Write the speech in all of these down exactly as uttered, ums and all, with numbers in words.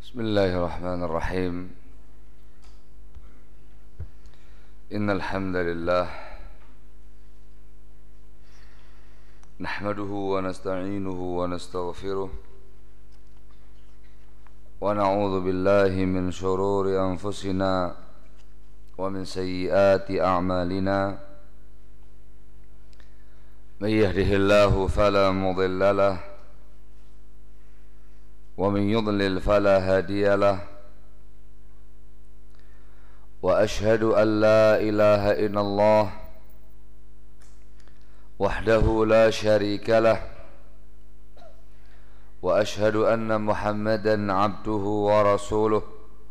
Bismillahirrahmanirrahim. Innal hamdalillah nahmaduhu wa nasta'inuhu wa nastaghfiruh wa na'udzu billahi min shururi anfusina wa min sayyiati a'malina. May yahdihillahu fala mudilla lahu ومن يضلل فلا هادي له وأشهد أن لا إله إلا الله وحده لا شريك له وأشهد أن محمدا عبده ورسوله.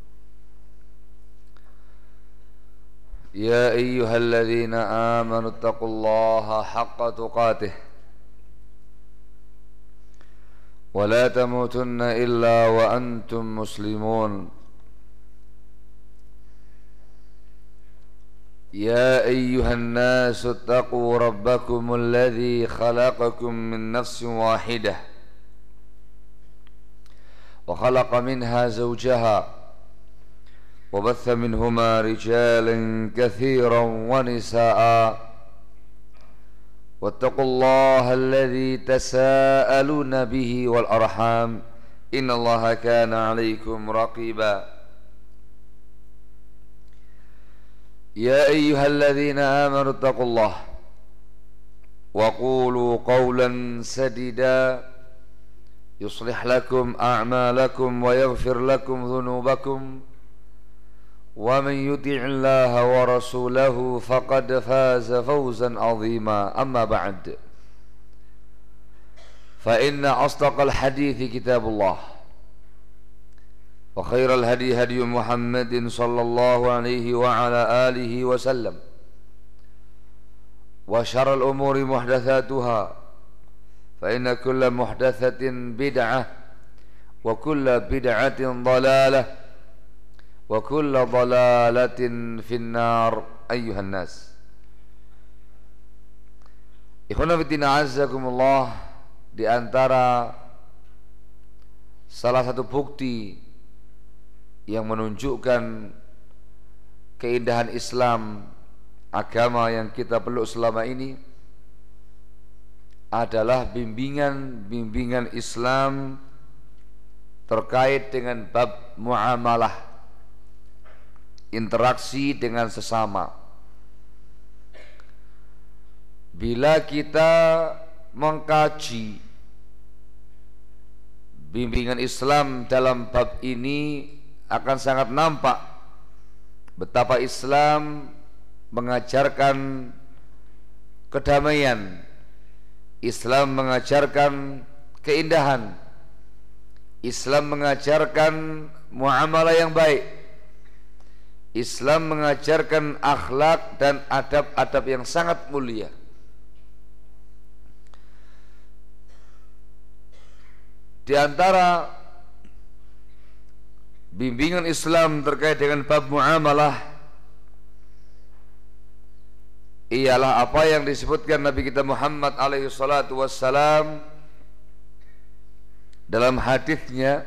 يا أيها الذين آمنوا اتقوا الله حق تقاته ولا تموتن إلا وأنتم مسلمون. يا أيها الناس اتقوا ربكم الذي خلقكم من نفس واحدة وخلق منها زوجها وبث منهما رجالا كثيرا ونساء واتقوا الله الذي تساءلون به والأرحام إن الله كان عليكم رقيبا. يا أيها الذين آمنوا اتقوا الله وقولوا قولا سديدا يصلح لكم أعمالكم ويغفر لكم ذنوبكم ومن يطع الله ورسوله فقد فاز فوزا عظيما. أما بعد فإن أصدق الحديث كتاب الله وخير الهدي هدي محمد صلى الله عليه وعلى آله وسلم وشر الأمور محدثاتها فإن كل محدثة بدعة وكل بدعة ضلالة wa kullu dhalalatin finnar. Ayyuhan nas, ikhwana fillah azzakumullah, di antara salah satu bukti yang menunjukkan keindahan Islam, agama yang kita peluk selama ini, adalah bimbingan-bimbingan Islam terkait dengan bab muamalah, interaksi dengan sesama. Bila kita mengkaji bimbingan Islam dalam bab ini, akan sangat nampak betapa Islam mengajarkan kedamaian, Islam mengajarkan keindahan, Islam mengajarkan muamalah yang baik, Islam mengajarkan akhlak dan adab-adab yang sangat mulia. Di antara bimbingan Islam terkait dengan bab muamalah ialah apa yang disebutkan Nabi kita Muhammad alaihi salatu wassalam dalam hadisnya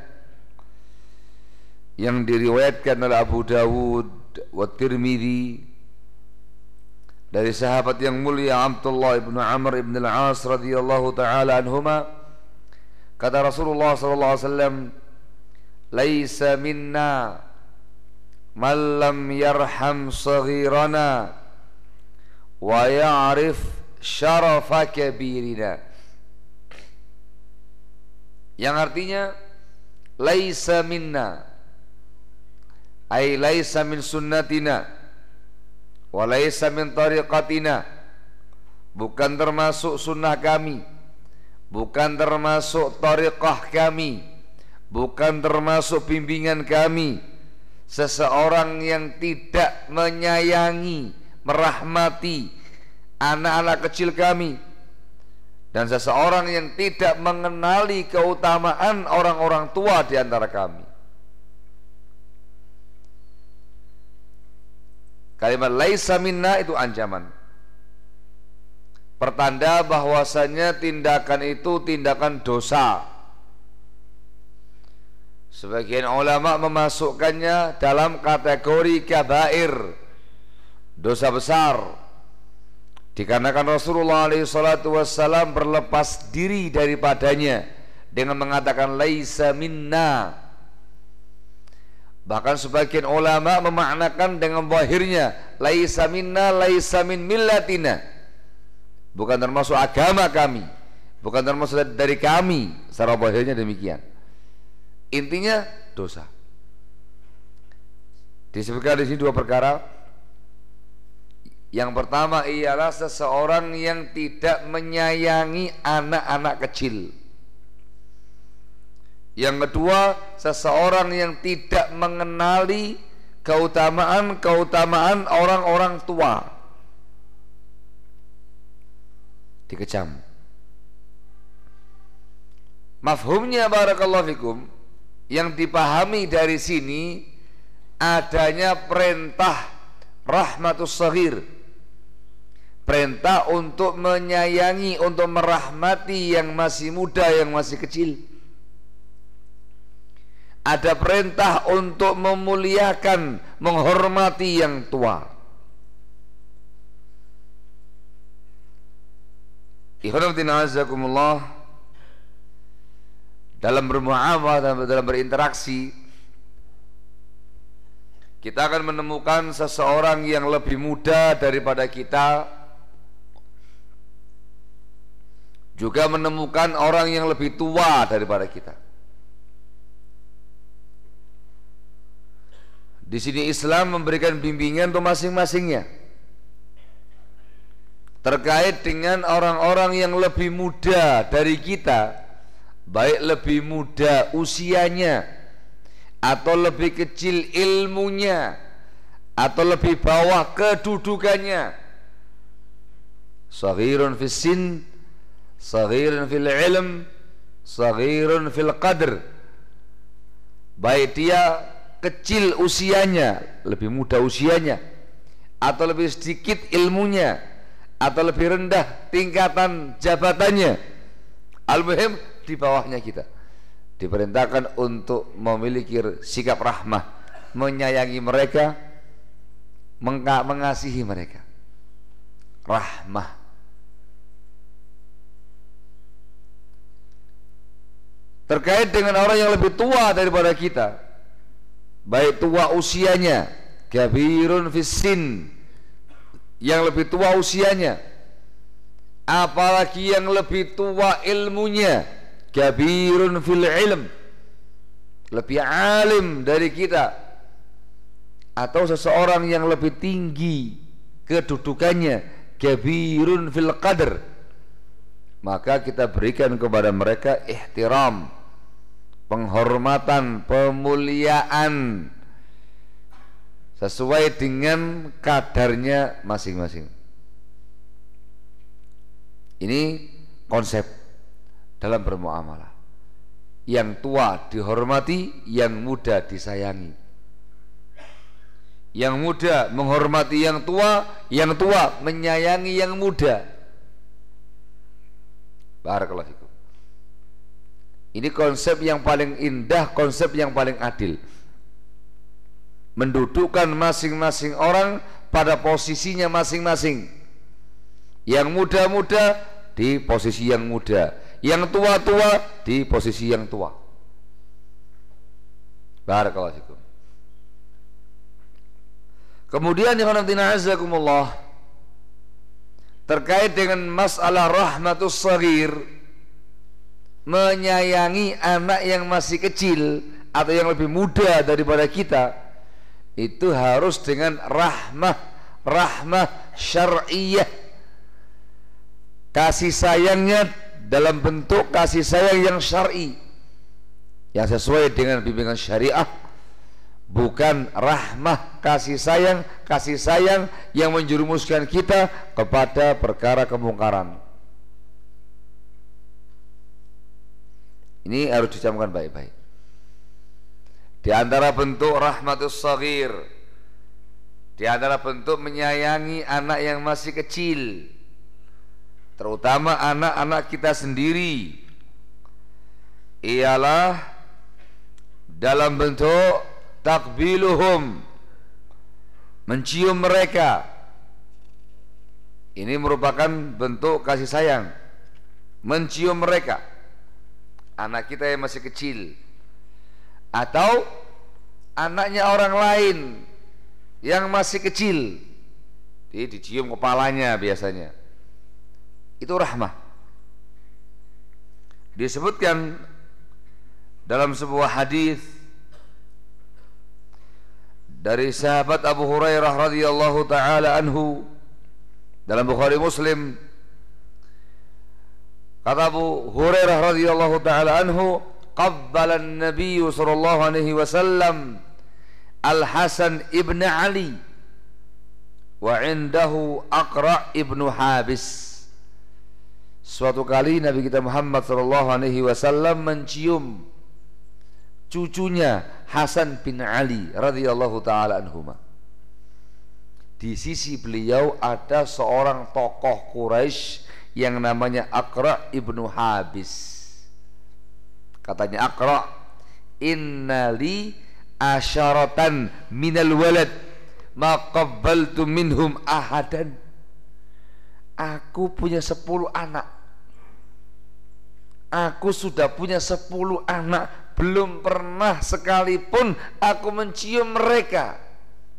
yang diriwayatkan oleh Abu Dawud wa Tirmidzi dari sahabat yang mulia Abdullah ibn Amr ibn al-As radhiyallahu ta'ala anhuma, kata Rasulullah sallallahu alaihi wasallam, laisa minna man lam yarham saghirana wa ya'rif syarafa kabirina, yang artinya laisa minna ay laisa min sunnatina wa laisa min tariqatina, bukan termasuk sunnah kami, bukan termasuk tariqah kami, bukan termasuk bimbingan kami, seseorang yang tidak menyayangi, merahmati anak-anak kecil kami, dan seseorang yang tidak mengenali keutamaan orang-orang tua di antara kami. Kalimat laisa minna itu ancaman, pertanda bahwasanya tindakan itu tindakan dosa, Sebagian ulama memasukkannya dalam kategori kabair, dosa besar, dikarenakan Rasulullah alaihi salatu wassalam berlepas diri daripadanya dengan mengatakan laisa minna. Bahkan sebagian ulama memaknakan dengan zahirnya laisa minna, laisa min millatina, bukan termasuk agama kami, bukan termasuk dari kami. Secara zahirnya demikian. Intinya dosa. Disebutkan di sini dua perkara. Yang pertama ialah seseorang yang tidak menyayangi anak-anak kecil. Yang kedua, seseorang yang tidak mengenali keutamaan-keutamaan orang-orang tua. Dikecam. Mafhumnya barakallahu fikum, yang dipahami dari sini adanya perintah rahmatus shaghir, perintah untuk menyayangi, untuk merahmati yang masih muda, yang masih kecil. Ada perintah untuk memuliakan, menghormati yang tua. Ikhwanuddin azakumullah, dalam bermuamalah, dalam berinteraksi, kita akan menemukan seseorang yang lebih muda daripada kita, juga menemukan orang yang lebih tua daripada kita. Di sini Islam memberikan bimbingan untuk masing-masingnya terkait dengan orang-orang yang lebih muda dari kita, baik lebih muda usianya atau lebih kecil ilmunya atau lebih bawah kedudukannya. Shaghirun fis sin, shaghirun fil ilm, shaghirun fil qadr. Baik dia kecil usianya, lebih muda usianya, atau lebih sedikit ilmunya, atau lebih rendah tingkatan jabatannya, al-muhim di bawahnya kita, diperintahkan untuk memiliki sikap rahmah, menyayangi mereka, mengasihi mereka. Rahmah. Terkait dengan orang yang lebih tua daripada kita, baik tua usianya, kabirun fissin, yang lebih tua usianya, apalagi yang lebih tua ilmunya, kabirun fil ilm, lebih alim dari kita, atau seseorang yang lebih tinggi kedudukannya, kabirun fil qadr, maka kita berikan kepada mereka ihtiram, penghormatan, pemuliaan sesuai dengan kadarnya masing-masing. Ini konsep dalam bermuamalah. Yang tua dihormati, yang muda disayangi. Yang muda menghormati yang tua, yang tua menyayangi yang muda. Barakallahu fikum. Ini konsep yang paling indah, konsep yang paling adil, mendudukkan masing-masing orang pada posisinya masing-masing. Yang muda-muda di posisi yang muda, yang tua-tua di posisi yang tua. Barakallahu fikum. Kemudian yang azakumullah, terkait dengan masalah rahmatus shaghir, menyayangi anak yang masih kecil atau yang lebih muda daripada kita, itu harus dengan rahmah, rahmah syar'iyah, kasih sayangnya dalam bentuk kasih sayang yang syar'i, yang sesuai dengan bimbingan syariah, bukan rahmah kasih sayang, kasih sayang yang menjerumuskan kita kepada perkara kemungkaran. Ini harus dicamkan baik-baik. Di antara bentuk rahmatus shaghir, di antara bentuk menyayangi anak yang masih kecil, terutama anak-anak kita sendiri, ialah dalam bentuk takbiluhum, mencium mereka. Ini merupakan bentuk kasih sayang, mencium mereka, anak kita yang masih kecil atau anaknya orang lain yang masih kecil, jadi dicium kepalanya biasanya. Itu rahmah. Disebutkan dalam sebuah hadis dari sahabat Abu Hurairah radhiyallahu taala anhu dalam Bukhari Muslim, kata Abu Hurairah radhiyallahu taala anhu, qabbala an-nabiy sallallahu alaihi wasallam Al-Hasan ibn Ali wa indahu Aqra ibnu Habis. Suatu kali Nabi kita Muhammad sallallahu alaihi wasallam mencium cucunya Hasan bin Ali radhiyallahu taala anhuma. Di sisi beliau ada seorang tokoh Quraisy yang namanya Aqra ibnu Habis. Katanya Aqra, innali asyaratan minal walad ma qabbaltu minhum ahadan. Aku punya sepuluh anak, aku sudah punya sepuluh anak, belum pernah sekalipun aku mencium mereka.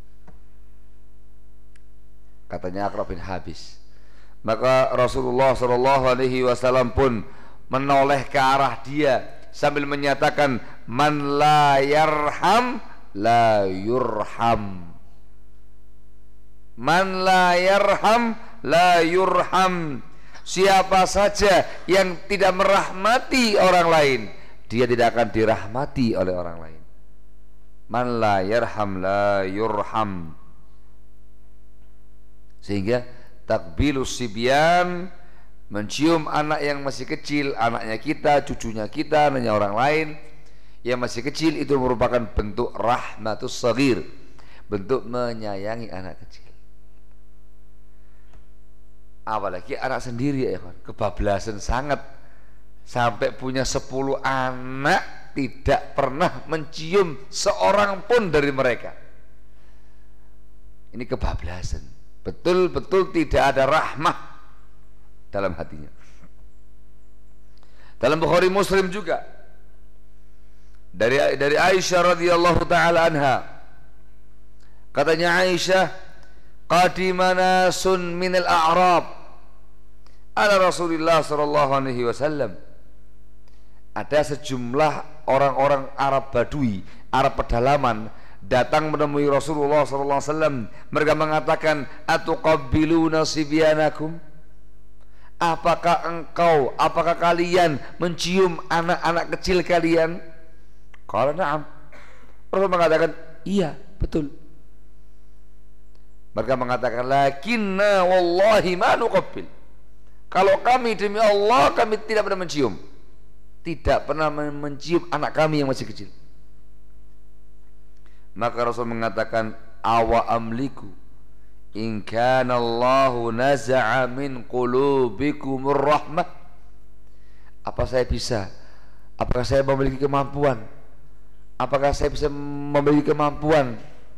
Katanya Aqra bin Habis. Maka Rasulullah sallallahu alaihi wasallam pun menoleh ke arah dia sambil menyatakan, man la yarham la yurham, man la yarham la yurham. Siapa saja yang tidak merahmati orang lain, dia tidak akan dirahmati oleh orang lain. Man la yarham la yurham. Sehingga takbilus sibyan, mencium anak yang masih kecil, anaknya kita, cucunya kita, anaknya orang lain yang masih kecil, itu merupakan bentuk rahmatus saghir, bentuk menyayangi anak kecil. Apalagi anak sendiri ya kan, kebablasan sangat, sampai punya sepuluh anak tidak pernah mencium seorang pun dari mereka. Ini kebablasan, betul-betul tidak ada rahmah dalam hatinya. Dalam Bukhari Muslim juga dari dari Aisyah radhiyallahu taala anha, katanya Aisyah, qadimana sun minal a'rab ala Rasulillah sallallahu alaihi wasallam. Ada sejumlah orang-orang Arab Badui, Arab pedalaman datang menemui Rasulullah sallallahu alaihi wasallam. Mereka mengatakan, atuqabbiluna sibyanakum? Apakah engkau, apakah kalian mencium anak-anak kecil kalian? Qala na'am. Rasul mengatakan, iya, betul. Mereka mengatakan, lakinna wallahi ma nuqabbil. Kalau kami demi Allah, kami tidak pernah mencium, tidak pernah mencium anak kami yang masih kecil. Maka Rasul mengatakan, awa amliku in kana Allahu naza'a min qulubikumur rahmah. Apa saya bisa, apakah saya memiliki kemampuan, apakah saya bisa memiliki kemampuan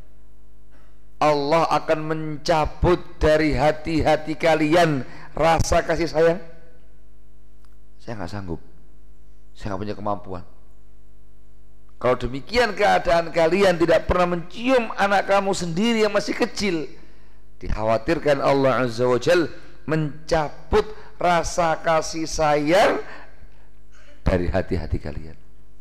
Allah akan mencabut dari hati-hati kalian rasa kasih sayang? Saya nggak sanggup, saya nggak punya kemampuan. Kalau demikian keadaan kalian tidak pernah mencium anak kamu sendiri yang masih kecil, dikhawatirkan Allah Azza wa Jal mencabut rasa kasih sayang dari hati-hati kalian.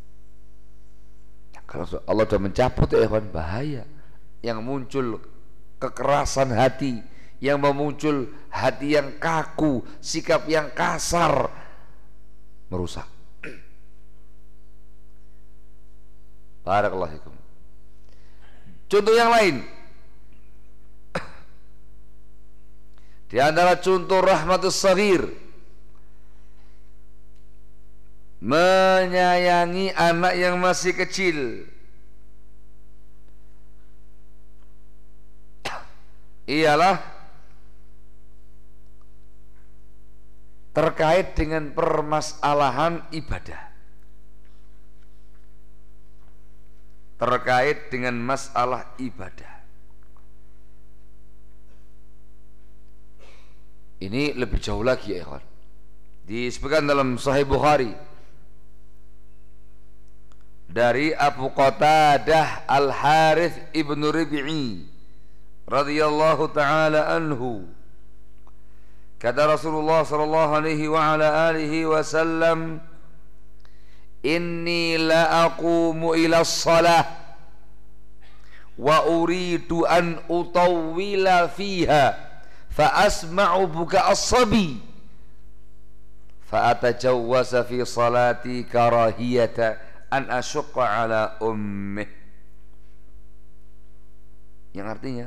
Kalau Allah sudah mencabut, ya kan, bahaya. Yang muncul kekerasan hati, yang memuncul hati yang kaku, sikap yang kasar, merusak. Barakallahu fikum. Contoh yang lain, di antara contoh rahmatus saghir, menyayangi anak yang masih kecil, ialah terkait dengan permasalahan ibadah. terkait dengan masalah ibadah. Ini lebih jauh lagi ya ikhwan. Disebutkan dalam Sahih Bukhari dari Abu Qatadah Al-Harith ibnu Rib'i radhiyallahu taala anhu, kata Rasulullah sallallahu alaihi wa ala alihi wasallam, inni la aqumu ila shalah wa uridu an utawwila fiha fa asma'u buka as-sabi fa atajawwaza fi salati karahiyata an asyqa ala ummih. Yang artinya,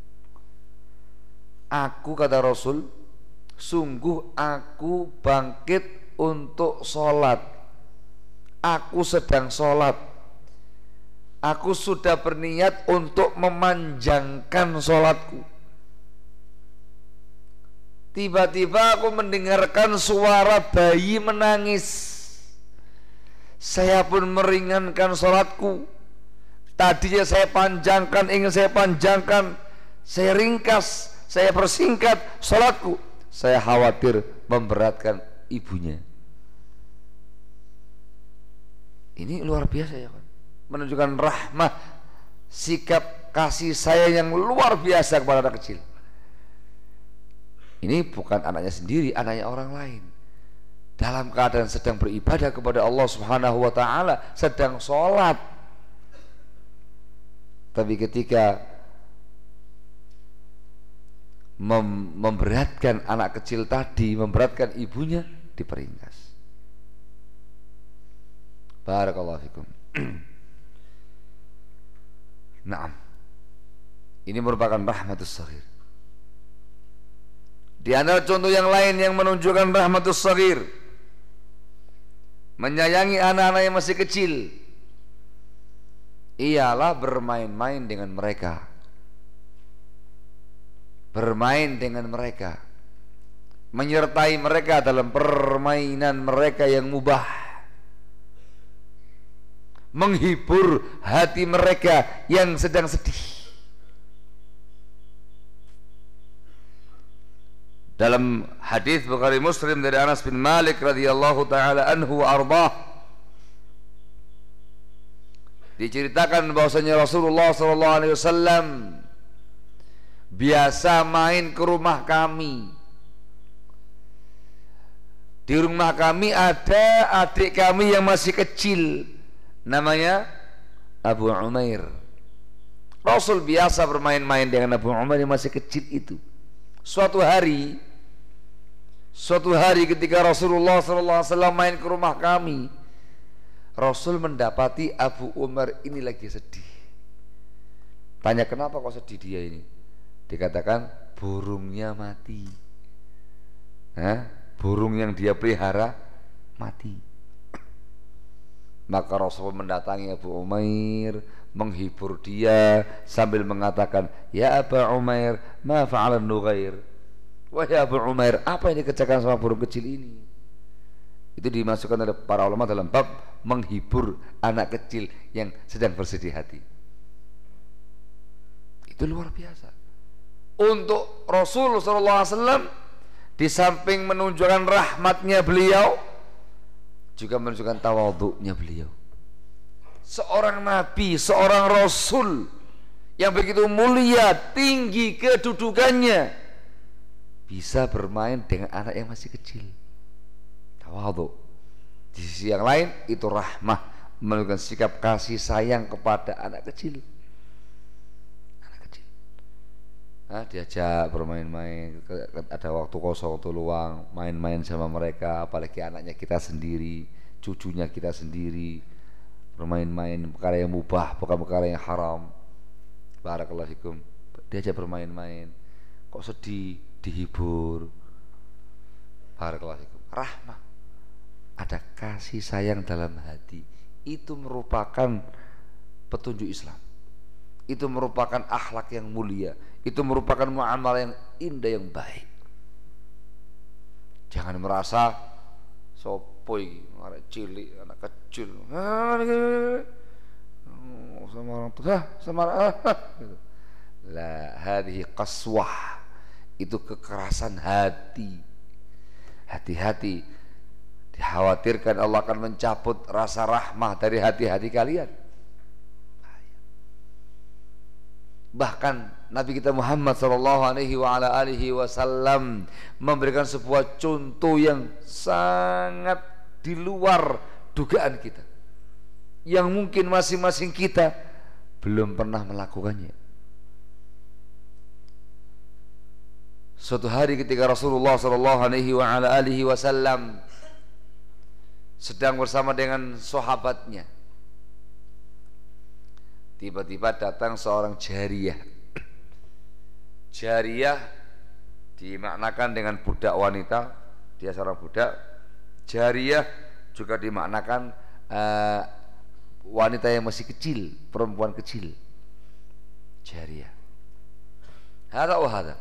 aku, kata Rasul, sungguh aku bangkit untuk sholat, aku sedang sholat, aku sudah berniat untuk memanjangkan sholatku. Tiba-tiba aku mendengarkan suara bayi menangis. Saya pun meringankan sholatku. Tadinya saya panjangkan, ingin saya panjangkan, saya ringkas, saya persingkat sholatku. Saya khawatir memberatkan ibunya. Ini luar biasa ya kan, menunjukkan rahmah, sikap kasih sayang yang luar biasa kepada anak kecil. Ini bukan anaknya sendiri, anaknya orang lain, dalam keadaan sedang beribadah kepada Allah Subhanahu wa ta'ala, sedang sholat. Tapi ketika mem memberatkan anak kecil tadi, memberatkan ibunya, diperingkas. Barakallahu fikum. Naam. Ini merupakan rahmatus shaghir. Di antara contoh yang lain yang menunjukkan rahmatus shaghir, menyayangi anak-anak yang masih kecil, ialah bermain-main dengan mereka. Bermain dengan mereka, menyertai mereka dalam permainan mereka yang mubah, menghibur hati mereka yang sedang sedih. Dalam hadis Bukhari Muslim dari Anas bin Malik radhiyallahu taala anhu wa ardhah, diceritakan bahwasanya Rasulullah sallallahu alaihi wasallam biasa main ke rumah kami. Di rumah kami ada adik kami yang masih kecil, namanya Abu Umair. Rasul biasa bermain-main dengan Abu Umair yang masih kecil itu. Suatu hari, suatu hari ketika Rasulullah sallallahu alaihi wasallam main ke rumah kami, Rasul mendapati Abu Umair ini lagi sedih. Tanya, kenapa kok sedih dia ini? Dikatakan burungnya mati. Hah? Burung yang dia pelihara mati. Maka Rasul mendatangi Abu Umair, menghibur dia sambil mengatakan, ya Abu Umair, ma fa'alan nughair. Wahai Abu Umair, apa yang dikerjakan sama burung kecil ini? Itu dimasukkan oleh para ulama dalam bab menghibur anak kecil yang sedang bersedih hati. Itu luar biasa. Untuk Rasul sallallahu alaihi wasallam, di samping menunjukkan rahmatnya beliau, juga menunjukkan tawadhu'nya beliau. Seorang nabi, seorang rasul yang begitu mulia, tinggi kedudukannya, bisa bermain dengan anak yang masih kecil. Tawadhu. Di sisi yang lain itu rahmah, menunjukkan sikap kasih sayang kepada anak kecil. Anak kecil. Nah, diajak bermain-main, ada waktu kosong, waktu luang, main-main sama mereka, apalagi anaknya kita sendiri, cucunya kita sendiri. Bermain-main perkara yang mubah, bukan perkara yang haram. Barakallahu fikum. Diajak bermain-main, kok sedih, dihibur. Barakallahu fikum. Rahmah, ada kasih sayang dalam hati. Itu merupakan petunjuk Islam. Itu merupakan akhlak yang mulia. Itu merupakan muamalah yang indah, yang baik. Jangan merasa sopoi, anak cilik, anak kecil, sama orang tua, sama orang gitu. La hadhihi qaswah, itu kekerasan hati. Hati-hati, dikhawatirkan Allah akan mencabut rasa rahmah dari hati-hati kalian. Bahkan Nabi kita Muhammad sallallahu alaihi wa ala alihi wasallam memberikan sebuah contoh yang sangat di luar dugaan kita, yang mungkin masing-masing kita belum pernah melakukannya. Suatu hari ketika Rasulullah sallallahu alaihi wa ala alihi wasallam sedang bersama dengan sahabatnya, tiba-tiba datang seorang jariyah. Jariyah dimaknakan dengan budak wanita, dia seorang budak. Jariyah juga dimaknakan uh, wanita yang masih kecil, perempuan kecil. Jariyah. Hada wa hada.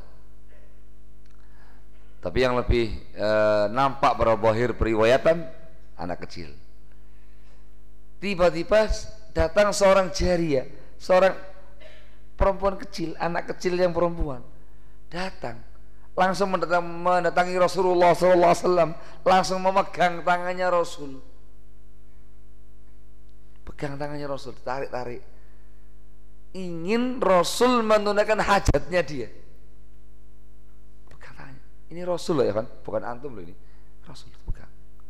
Tapi yang lebih uh, nampak berbahir periwayatan, anak kecil. Tiba-tiba datang seorang jariyah, seorang perempuan kecil, anak kecil yang perempuan datang, langsung mendatang, mendatangi Rasulullah sallallahu alaihi wasallam, langsung memegang tangannya Rasul, pegang tangannya Rasul, tarik-tarik, ingin Rasul menunaikan hajatnya dia. Pegang tangannya, ini Rasul loh ya kan, bukan antum loh, ini Rasul pegang.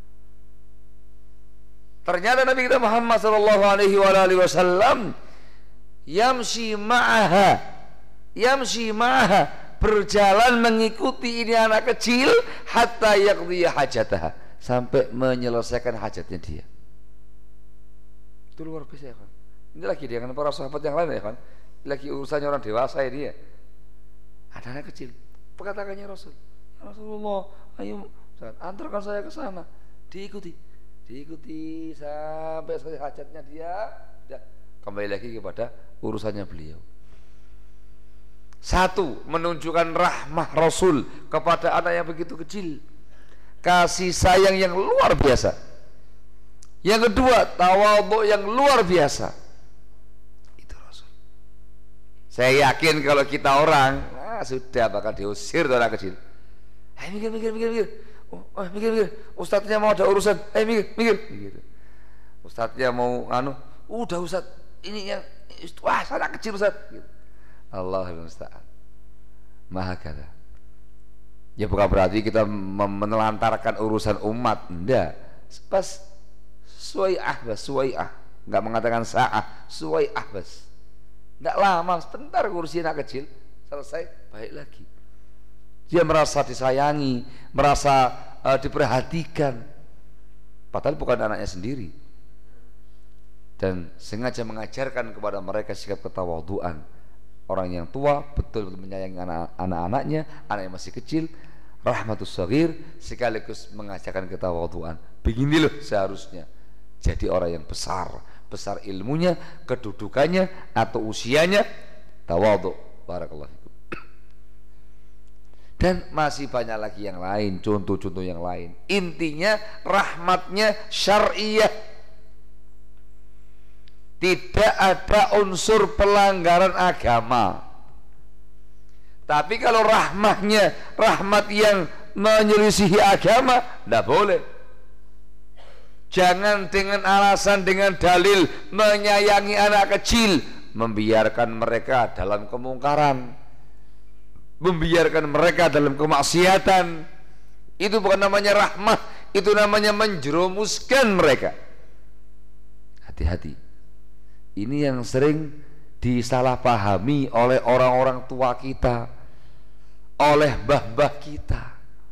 Ternyata Nabi kita Muhammad sallallahu alaihi wasallam yamshi ma'aha, yamshi ma'aha, berjalan mengikuti ini anak kecil hatta yaqdi hajataha, sampai menyelesaikan hajatnya dia. Itu luar biasa ya kan. Ini lagi dengan para sahabat yang lain ya kan, lagi urusannya orang dewasa ini ya. Ada anak kecil, perkataannya Rasul, ya Rasulullah, ayo antarkan saya ke sana. Diikuti. Diikuti sampai selesai hajatnya dia, dia kembali lagi kepada urusannya beliau. Satu, menunjukkan rahmah Rasul kepada anak yang begitu kecil, kasih sayang yang luar biasa. Yang kedua, tawadhu yang luar biasa. Itu Rasul. Saya yakin kalau kita orang, nah, sudah bakal diusir dari anak kecil. Ayo mikir, mikir, mikir, mikir. Oh, oh, mikir, mikir. Ustadznya mau ada urusan. Eh, mikir, mikir. Gitu. Ustadznya mau anu, udah Ustadz, ini yang wah, anak kecil Ustadz. Gitu. Allahul musta'an. Maha kata. Ya bukan berarti kita menelantarkan urusan umat, enggak. Pas suwai'ah bas, suwai'ah. Enggak mengatakan sa'ah, suwai'ah bas. Enggak lama, sebentar ngurusin anak kecil, selesai, baik lagi. Dia merasa disayangi, merasa uh, diperhatikan, padahal bukan anaknya sendiri, dan sengaja mengajarkan kepada mereka sikap ketawaduan. Orang yang tua betul-betul menyayangi anak-anaknya, anak yang masih kecil, rahmatus shaghir, sekaligus mengajarkan ketawaduan. Begini loh seharusnya jadi orang yang besar, besar ilmunya, kedudukannya atau usianya, tawadhu. Barakallahu. Dan masih banyak lagi yang lain, contoh-contoh yang lain. Intinya rahmatnya syariah, tidak ada unsur pelanggaran agama. Tapi kalau rahmatnya rahmat yang menyelisihi agama, tidak boleh. Jangan dengan alasan, dengan dalil menyayangi anak kecil, membiarkan mereka dalam kemungkaran, membiarkan mereka dalam kemaksiatan. Itu bukan namanya rahmah, itu namanya menjerumuskan mereka. Hati-hati. Ini yang sering disalahpahami oleh orang-orang tua kita, oleh mbah-mbah kita.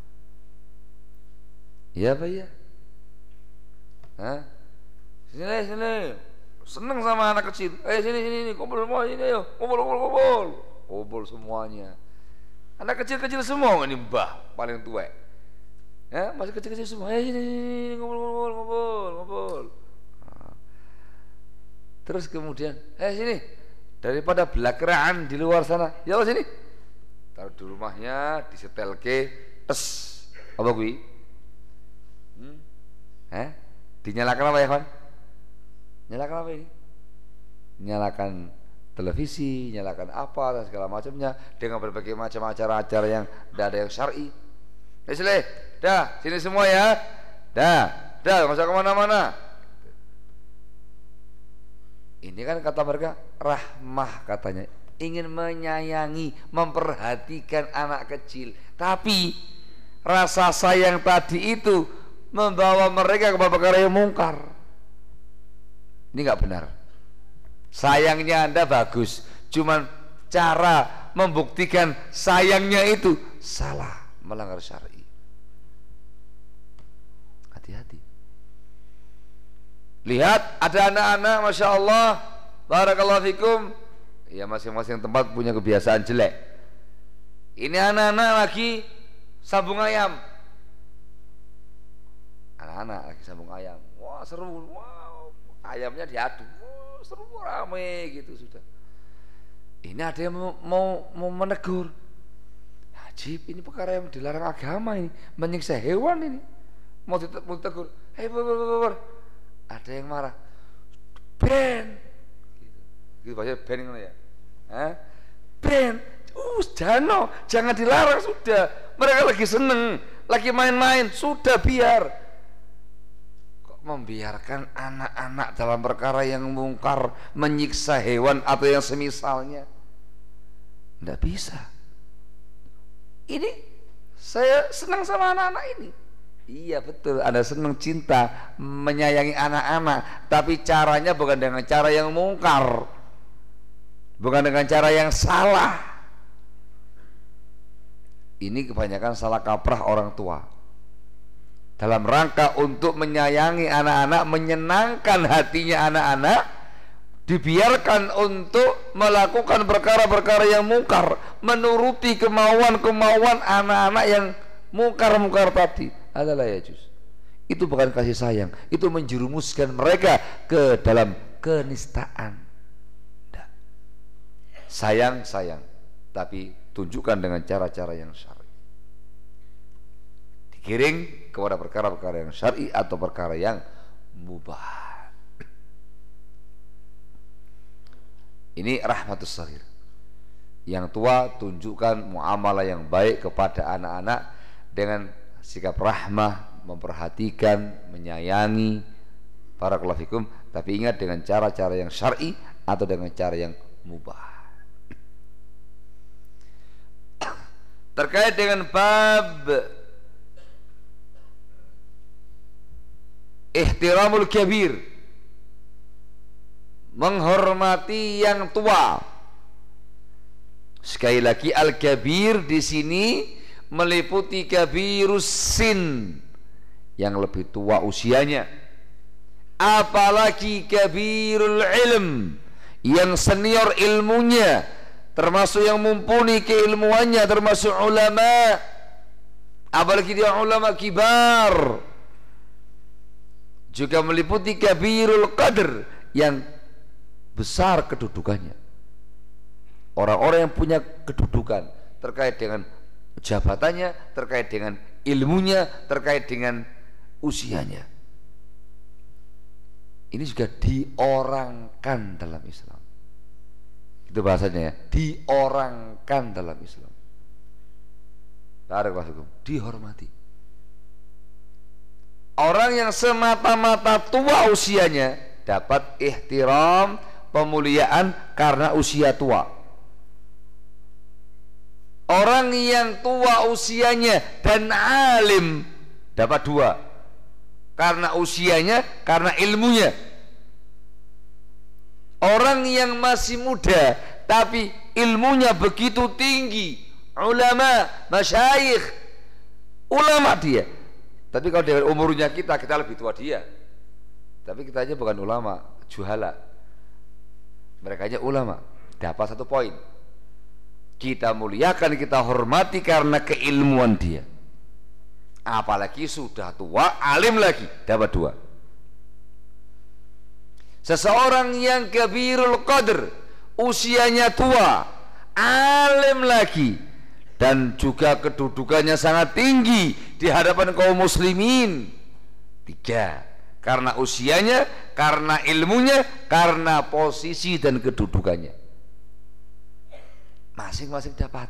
Ya Pak ya? Hah? Sini, sini. Seneng sama anak kecil. Eh sini, sini, sini. Kumpul semua sini, ayo. Kumpul, kumpul, kumpul. Kumpul semuanya. Anak kecil-kecil semua, ini mbah paling tua. Ya, masih kecil-kecil semua. Eh sini, sini, kumpul, kumpul, kumpul, kumpul. Nah. Terus kemudian, eh sini. Daripada belakeraan di luar sana, ya Allah sini. Taruh di rumahnya, disetelke, tes. Apa gue? Hmm? Eh? Dinyalakan apa ya kawan? Nyalakan apa ini? nyalakan televisi, nyalakan apa dan segala macamnya dengan berbagai macam acara-acara yang tidak ada yang syar'i. Isle, dah sini semua ya, dah, dah nggak usah kemana-mana. Ini kan kata mereka rahmah katanya, ingin menyayangi, memperhatikan anak kecil. Tapi rasa sayang tadi itu membawa mereka kepada perkara yang mungkar. Ini nggak benar. Sayangnya Anda bagus, cuman cara membuktikan sayangnya itu salah, melanggar syar'i. Hati-hati. Lihat ada anak-anak, masya Allah, barakallahu fikum, ya masing-masing tempat punya kebiasaan jelek. Ini anak-anak lagi sambung ayam, anak-anak lagi sambung ayam, wah seru, wow, ayamnya diadu, wah, seru rame gitu sudah. Ini ada yang mau mau, mau menegur, ajib, ini perkara yang dilarang agama ini, menyiksa hewan ini, mau ditegur, hei ber, ber, ber, ber. Ada yang marah, ben, gitu, gitu bahasa ben ini ya, Hah? ben, uh, jano, jangan dilarang sudah, mereka lagi seneng, lagi main-main, sudah biar. Kok membiarkan anak-anak dalam perkara yang mungkar, menyiksa hewan atau yang semisalnya? Tidak bisa. Ini saya senang sama anak-anak ini. Iya betul, Anda senang, cinta, menyayangi anak-anak, tapi caranya bukan dengan cara yang mungkar, bukan dengan cara yang salah. Ini kebanyakan salah kaprah orang tua dalam rangka untuk menyayangi anak-anak, menyenangkan hatinya anak-anak, dibiarkan untuk melakukan perkara-perkara yang mungkar, menuruti kemauan-kemauan anak-anak yang mungkar-mungkar tadi. Adalah ya juz. Itu bukan kasih sayang, itu menjerumuskan mereka ke dalam kenistaan. Nggak. Sayang sayang, tapi tunjukkan dengan cara-cara yang syar'i. Digiring kepada perkara-perkara yang syar'i atau perkara yang mubah. Ini rahmatus shaghir. Yang tua tunjukkan muamalah yang baik kepada anak-anak dengan sikap rahmah, memperhatikan, menyayangi, barakallahu fikum, tapi ingat dengan cara-cara yang syar'i atau dengan cara yang mubah. Terkait dengan bab ihtiramul kabir, menghormati yang tua. Sekali lagi, al-kabir di sini meliputi kabirus sin, yang lebih tua usianya, apalagi kabirul ilm, yang senior ilmunya, termasuk yang mumpuni keilmuannya, termasuk ulama, apalagi dia ulama kibar. Juga meliputi kabirul qadr, yang besar kedudukannya, orang-orang yang punya kedudukan terkait dengan jabatannya, terkait dengan ilmunya, terkait dengan usianya. Ini juga diorangkan dalam Islam. Itu bahasanya ya, diorangkan dalam Islam. Barakallahu, dihormati. Orang yang semata-mata tua usianya dapat ihtiram, pemuliaan karena usia tua. Orang yang tua usianya dan alim dapat dua, karena usianya, karena ilmunya. Orang yang masih muda tapi ilmunya begitu tinggi, ulama, masyayikh, ulama dia. Tapi kalau dengan umurnya kita, kita lebih tua dia. Tapi kita aja bukan ulama, juhala. Mereka aja ulama, dapat satu poin. Kita muliakan, kita hormati karena keilmuan dia. Apalagi sudah tua, alim lagi, dapat dua. Seseorang yang kabirul qadr, usianya tua, alim lagi, dan juga kedudukannya sangat tinggi di hadapan kaum muslimin. Tiga, karena usianya, karena ilmunya, karena posisi dan kedudukannya. Masing-masing dapat.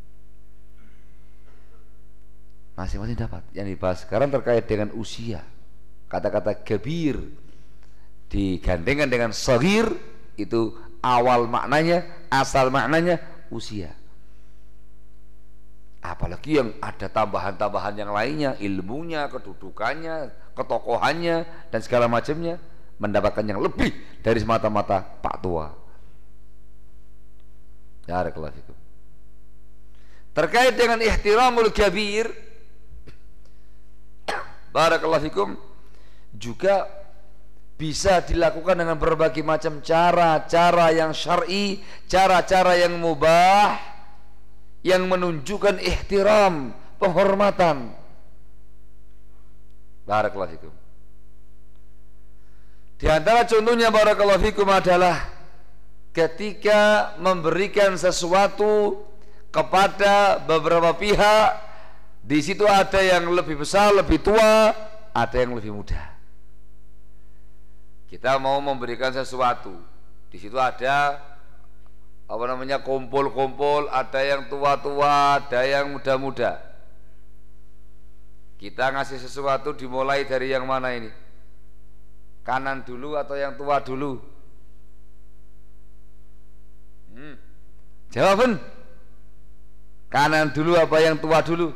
Masing-masing dapat. Yang dibahas sekarang terkait dengan usia. Kata-kata kabir digandengkan dengan saghir, itu awal maknanya, asal maknanya usia. Apalagi yang ada tambahan-tambahan yang lainnya, ilmunya, kedudukannya, ketokohannya, dan segala macamnya, mendapatkan yang lebih dari semata-mata pak tua. Barakallahu fikum. Terkait dengan ihtiramul kabir, barakallahu fikum, juga bisa dilakukan dengan berbagai macam cara, cara yang syar'i, cara-cara yang mubah, yang menunjukkan ihtiram, penghormatan. Barakallahu fikum. Di antara contohnya barakallahu fikum adalah ketika memberikan sesuatu kepada beberapa pihak, di situ ada yang lebih besar, lebih tua, ada yang lebih muda. Kita mau memberikan sesuatu, di situ ada apa namanya, kumpul-kumpul, ada yang tua-tua, ada yang muda-muda. Kita ngasih sesuatu dimulai dari yang mana ini? Kanan dulu atau yang tua dulu? Hmm. Jawaban. Kanan dulu apa yang tua dulu?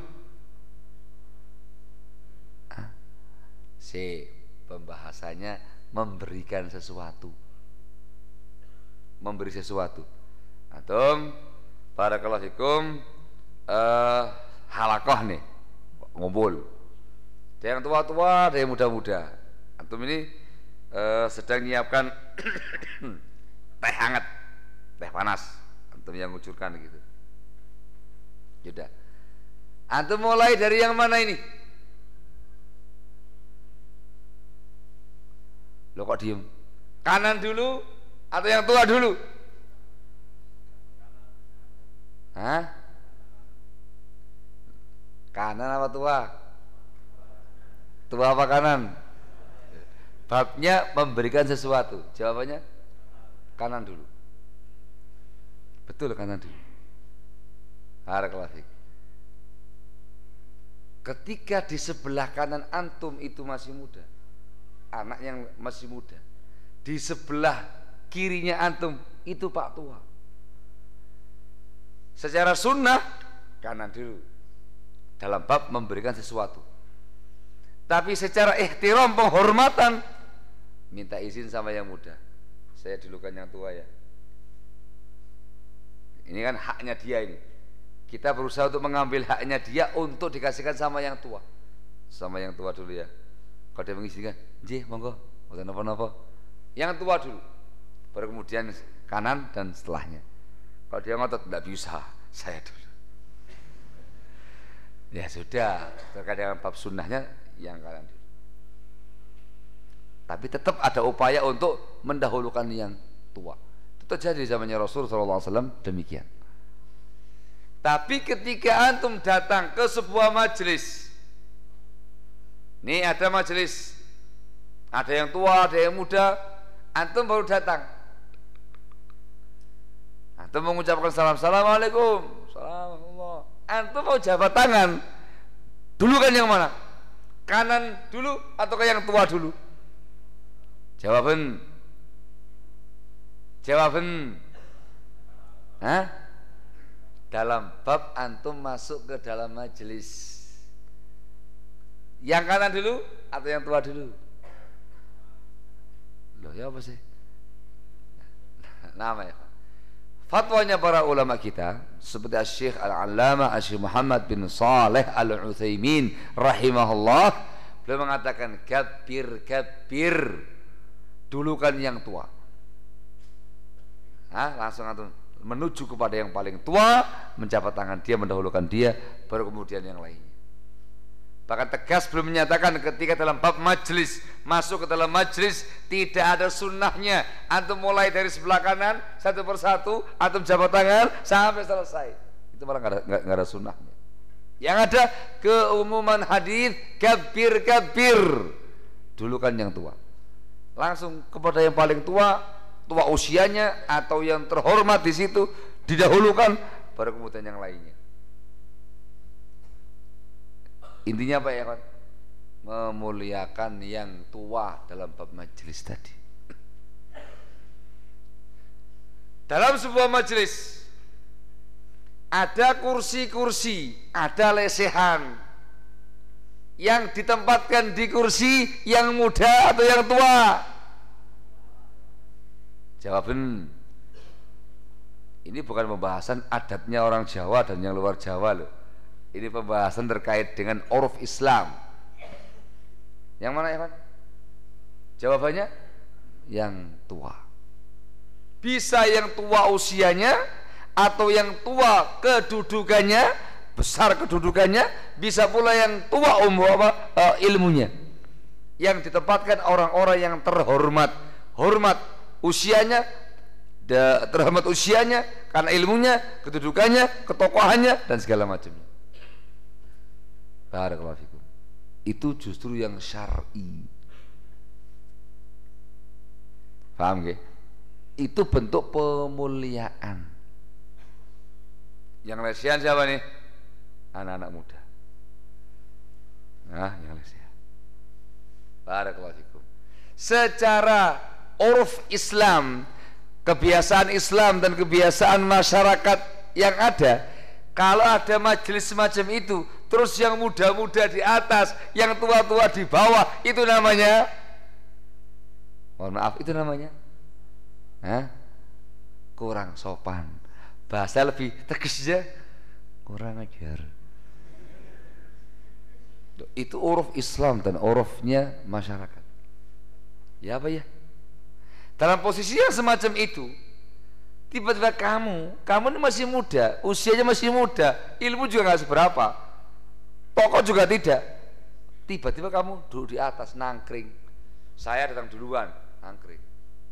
Ah. Si pembahasannya memberikan sesuatu. Memberi sesuatu. Antum barakallahu fikum uh, halakoh nih, ngumpul. Ada yang tua-tua, ada yang muda-muda. Antum ini uh, sedang menyiapkan teh hangat, teh panas. Antum yang ngucurkan gitu. Yaudah. Antum mulai dari yang mana ini? Lo kok diem? Kanan dulu atau yang tua dulu? Hah? Kanan apa tua? Tua apa kanan? Babnya memberikan sesuatu. Jawabannya kanan dulu. Betul, kanan dulu. Barakallahu fiik. Ketika di sebelah kanan antum itu masih muda, anak yang masih muda, di sebelah kirinya antum itu pak tua, secara sunnah kanan dulu dalam bab memberikan sesuatu. Tapi secara ihtiram, penghormatan, minta izin sama yang muda. Saya dulu kan yang tua ya. Ini kan haknya dia ini. Kita berusaha untuk mengambil haknya dia untuk dikasihkan sama yang tua. Sama yang tua dulu ya. Kalau dia mengizinkan, "Nggih, monggo, mboten napa-napa." Yang tua dulu. Baru kemudian kanan dan setelahnya. Kalau dia ngotot, tidak bisa, saya dulu. Ya sudah, terkait dengan bab sunnahnya yang kanan dulu. Tapi tetap ada upaya untuk mendahulukan yang tua. Itu terjadi zamannya Rasul sallallahu alaihi wasallam demikian. Tapi ketika antum datang ke sebuah majelis, nih ada majelis, ada yang tua, ada yang muda, antum baru datang, antum mengucapkan salam, assalamualaikum, salam, antum mau jabat tangan, dulu kan yang mana? Kanan dulu atau ke yang tua dulu? Jawaban, jawaban, hah? Dalam bab antum masuk ke dalam majelis, yang kanan dulu atau yang tua dulu? Loh ya apa sih? Nama ya. Fatwanya para ulama kita seperti Asy-Syaikh Al-Allamah Asy-Syaikh Muhammad bin Shalih Al-Utsaimin rahimahullah, beliau mengatakan kabir kabir, dulukan yang tua. Hah, langsung antum menuju kepada yang paling tua, menjabat tangan dia, mendahulukan dia, baru kemudian yang lainnya. Bahkan tegas belum menyatakan ketika dalam bab majlis, masuk ke dalam majlis tidak ada sunnahnya. Antum mulai dari sebelah kanan satu persatu, antum jabat tangan sampai selesai. Itu malah nggak ada, nggak, nggak ada sunnahnya. Yang ada keumuman hadis kabir kabir, dulukan yang tua. Langsung kepada yang paling tua, tua usianya atau yang terhormat di situ didahulukan, baru kemudian yang lainnya. Intinya apa ya kan? Memuliakan yang tua dalam bab majelis tadi. Dalam sebuah majelis ada kursi-kursi, ada lesehan yang ditempatkan di kursi yang muda atau yang tua. Jawaban ini bukan pembahasan adatnya orang Jawa dan yang luar Jawa loh. Ini pembahasan terkait dengan uruf Islam. Yang mana ya kan? Jawabannya yang tua. Bisa yang tua usianya atau yang tua kedudukannya, besar kedudukannya, bisa pula yang tua umur apa uh, ilmunya. Yang ditempatkan orang-orang yang terhormat, hormat usianya, da, terhormat usianya karena ilmunya, kedudukannya, ketokohannya dan segala macamnya. Barakallahu fikum. Itu justru yang syar'i. Paham nggih? Itu bentuk pemuliaan. Yang lesehan siapa nih? Anak-anak muda. Nah, yang lesehan. Barakallahu fikum. Secara uruf Islam, kebiasaan Islam dan kebiasaan masyarakat yang ada, kalau ada majelis semacam itu, terus yang muda-muda di atas, yang tua-tua di bawah, itu namanya, mohon maaf, itu namanya Hah? kurang sopan. Bahasa lebih tegas aja, kurang ajar. Itu uruf Islam dan urufnya masyarakat. Ya apa ya? Dalam posisi yang semacam itu, tiba-tiba kamu, kamu ini masih muda, usianya masih muda, ilmu juga nggak seberapa, tokoh juga tidak. Tiba-tiba kamu duduk di atas nangkring, saya datang duluan, nangkring.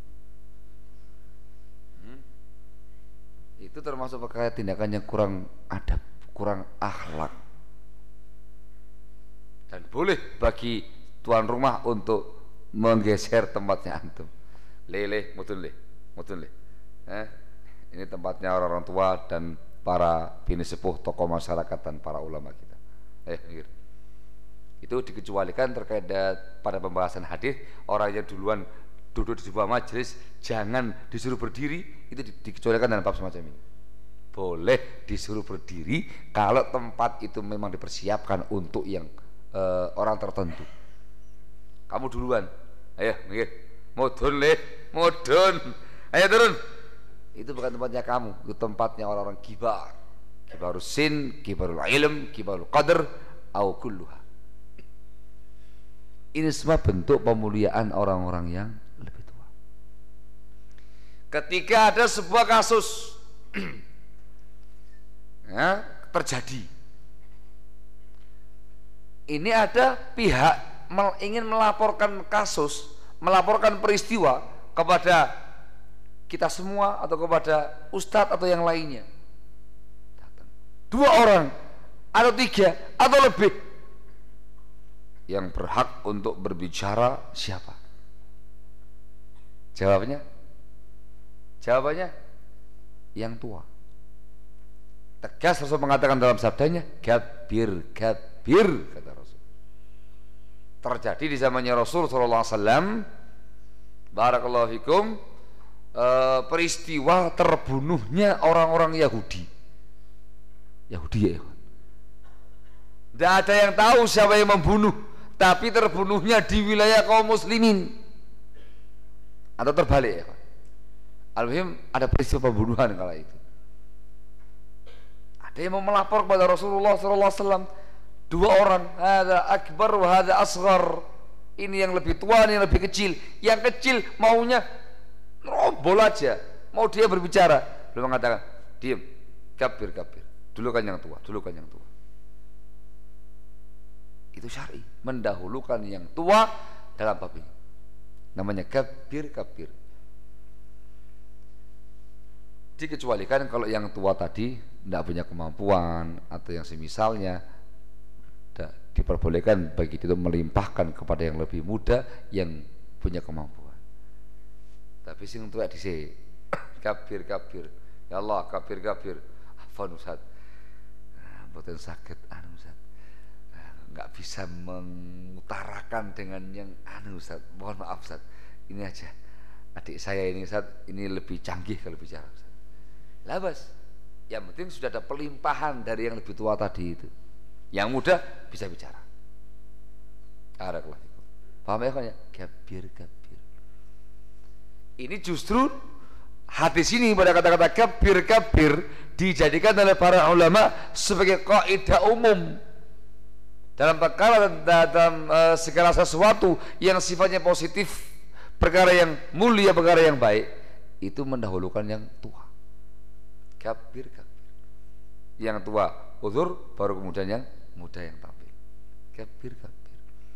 Hmm? Itu termasuk perkara tindakan yang kurang adab, kurang akhlak. Dan boleh bagi tuan rumah untuk menggeser tempatnya antum. Leleh, mutun leh, mutun leh. Eh, ini tempatnya orang-orang tua dan para bini sepuh, tokoh masyarakat dan para ulama kita. Eh, mikir. Itu dikecualikan terkait pada pembahasan hadis, orang yang duluan duduk di sebuah majelis jangan disuruh berdiri, itu dikecualikan dalam bab semacam ini. Boleh disuruh berdiri kalau tempat itu memang dipersiapkan untuk yang uh, orang tertentu. Kamu duluan, ayo mikir, mudun leh, mudun, ayo turun. Itu bukan tempatnya kamu, itu tempatnya orang-orang kibar, kibarus sin, kibarul ilm, kibarul qadr, au kulluha. Ini semua bentuk pemuliaan orang-orang yang lebih tua. Ketika ada sebuah kasus ya, terjadi, ini ada pihak ingin melaporkan kasus, melaporkan peristiwa kepada kita semua atau kepada ustadz atau yang lainnya. Datang dua orang atau tiga atau lebih, yang berhak untuk berbicara siapa? Jawabnya, jawabannya yang tua. Tegas Rasul mengatakan dalam sabdanya, kabir, kabir, kata Rasul. Terjadi di zamannya Rasul sallallahu alaihi wasallam, barakallahu fikum, e, peristiwa terbunuhnya orang-orang Yahudi. Yahudi ya. Tidak ada yang tahu siapa yang membunuh, tapi terbunuhnya di wilayah kaum muslimin. Atau terbalik ya. Al-muhim ada peristiwa pembunuhan kala itu. Ada yang mau melapor kepada Rasulullah sallallahu alaihi wasallam. Dua orang, ada akbar wa ada asghar. Ini yang lebih tua, ini yang lebih kecil. Yang kecil maunya rombol aja, mau dia berbicara. Belum mengatakan, diam, kabir, kabir. Dulu kan yang tua, dulu kan yang tua. Itu syar'i, mendahulukan yang tua dalam bab ini. Namanya kabir, kabir. Dikecualikan kalau yang tua tadi tidak punya kemampuan atau yang semisalnya, diperbolehkan bagi itu melimpahkan kepada yang lebih muda yang punya kemampuan. Tapi sing tuwek dhisik kabir kabir ya Allah kabir kabir afwan Ustaz nah, mboten saged anu Ustaz nah, nggak bisa mengutarakan dengan yang anu Ustaz, mohon maaf Ustaz, ini aja adik saya ini Ustaz ini lebih canggih kalau bicara Ustaz. Lah bas yang penting sudah ada pelimpahan dari yang lebih tua tadi itu, yang muda bisa bicara. Barakallahu fikum. Paham ya kan ya? Kabir kabir. Ini justru hadis ini pada kata-kata kabir kabir dijadikan oleh para ulama sebagai kaidah umum dalam perkara dalam uh, segala sesuatu yang sifatnya positif, perkara yang mulia, perkara yang baik, itu mendahulukan yang tua. Kabir kabir. Yang tua uzur, baru kemudian yang muda yang tampil. Kabir kabir.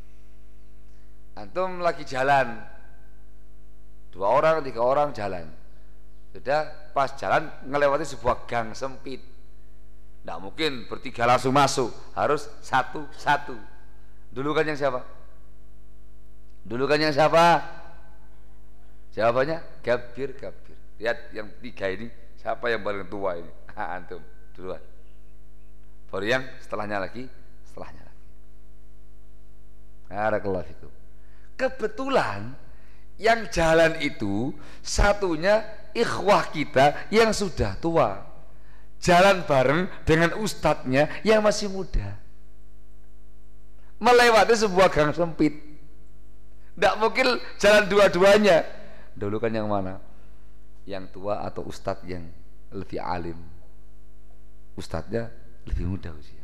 Antum lagi jalan, dua orang, tiga orang jalan, sudah pas jalan ngelewati sebuah gang sempit, tidak mungkin bertiga langsung masuk, harus satu-satu. Dulu kan yang siapa? Dulu kan yang siapa? Jawabannya kabir kabir. Lihat yang tiga ini siapa yang paling tua ini? Ha, antum duluan. Baru yang setelahnya lagi, setelahnya lagi. Barakallahu fikum. Kebetulan yang jalan itu satunya ikhwah kita yang sudah tua, jalan bareng dengan ustadznya yang masih muda, melewati sebuah gang sempit. Tidak mungkin jalan dua-duanya. Dulu kan yang mana? Yang tua atau ustadz yang lebih alim? Ustadznya lebih muda usia.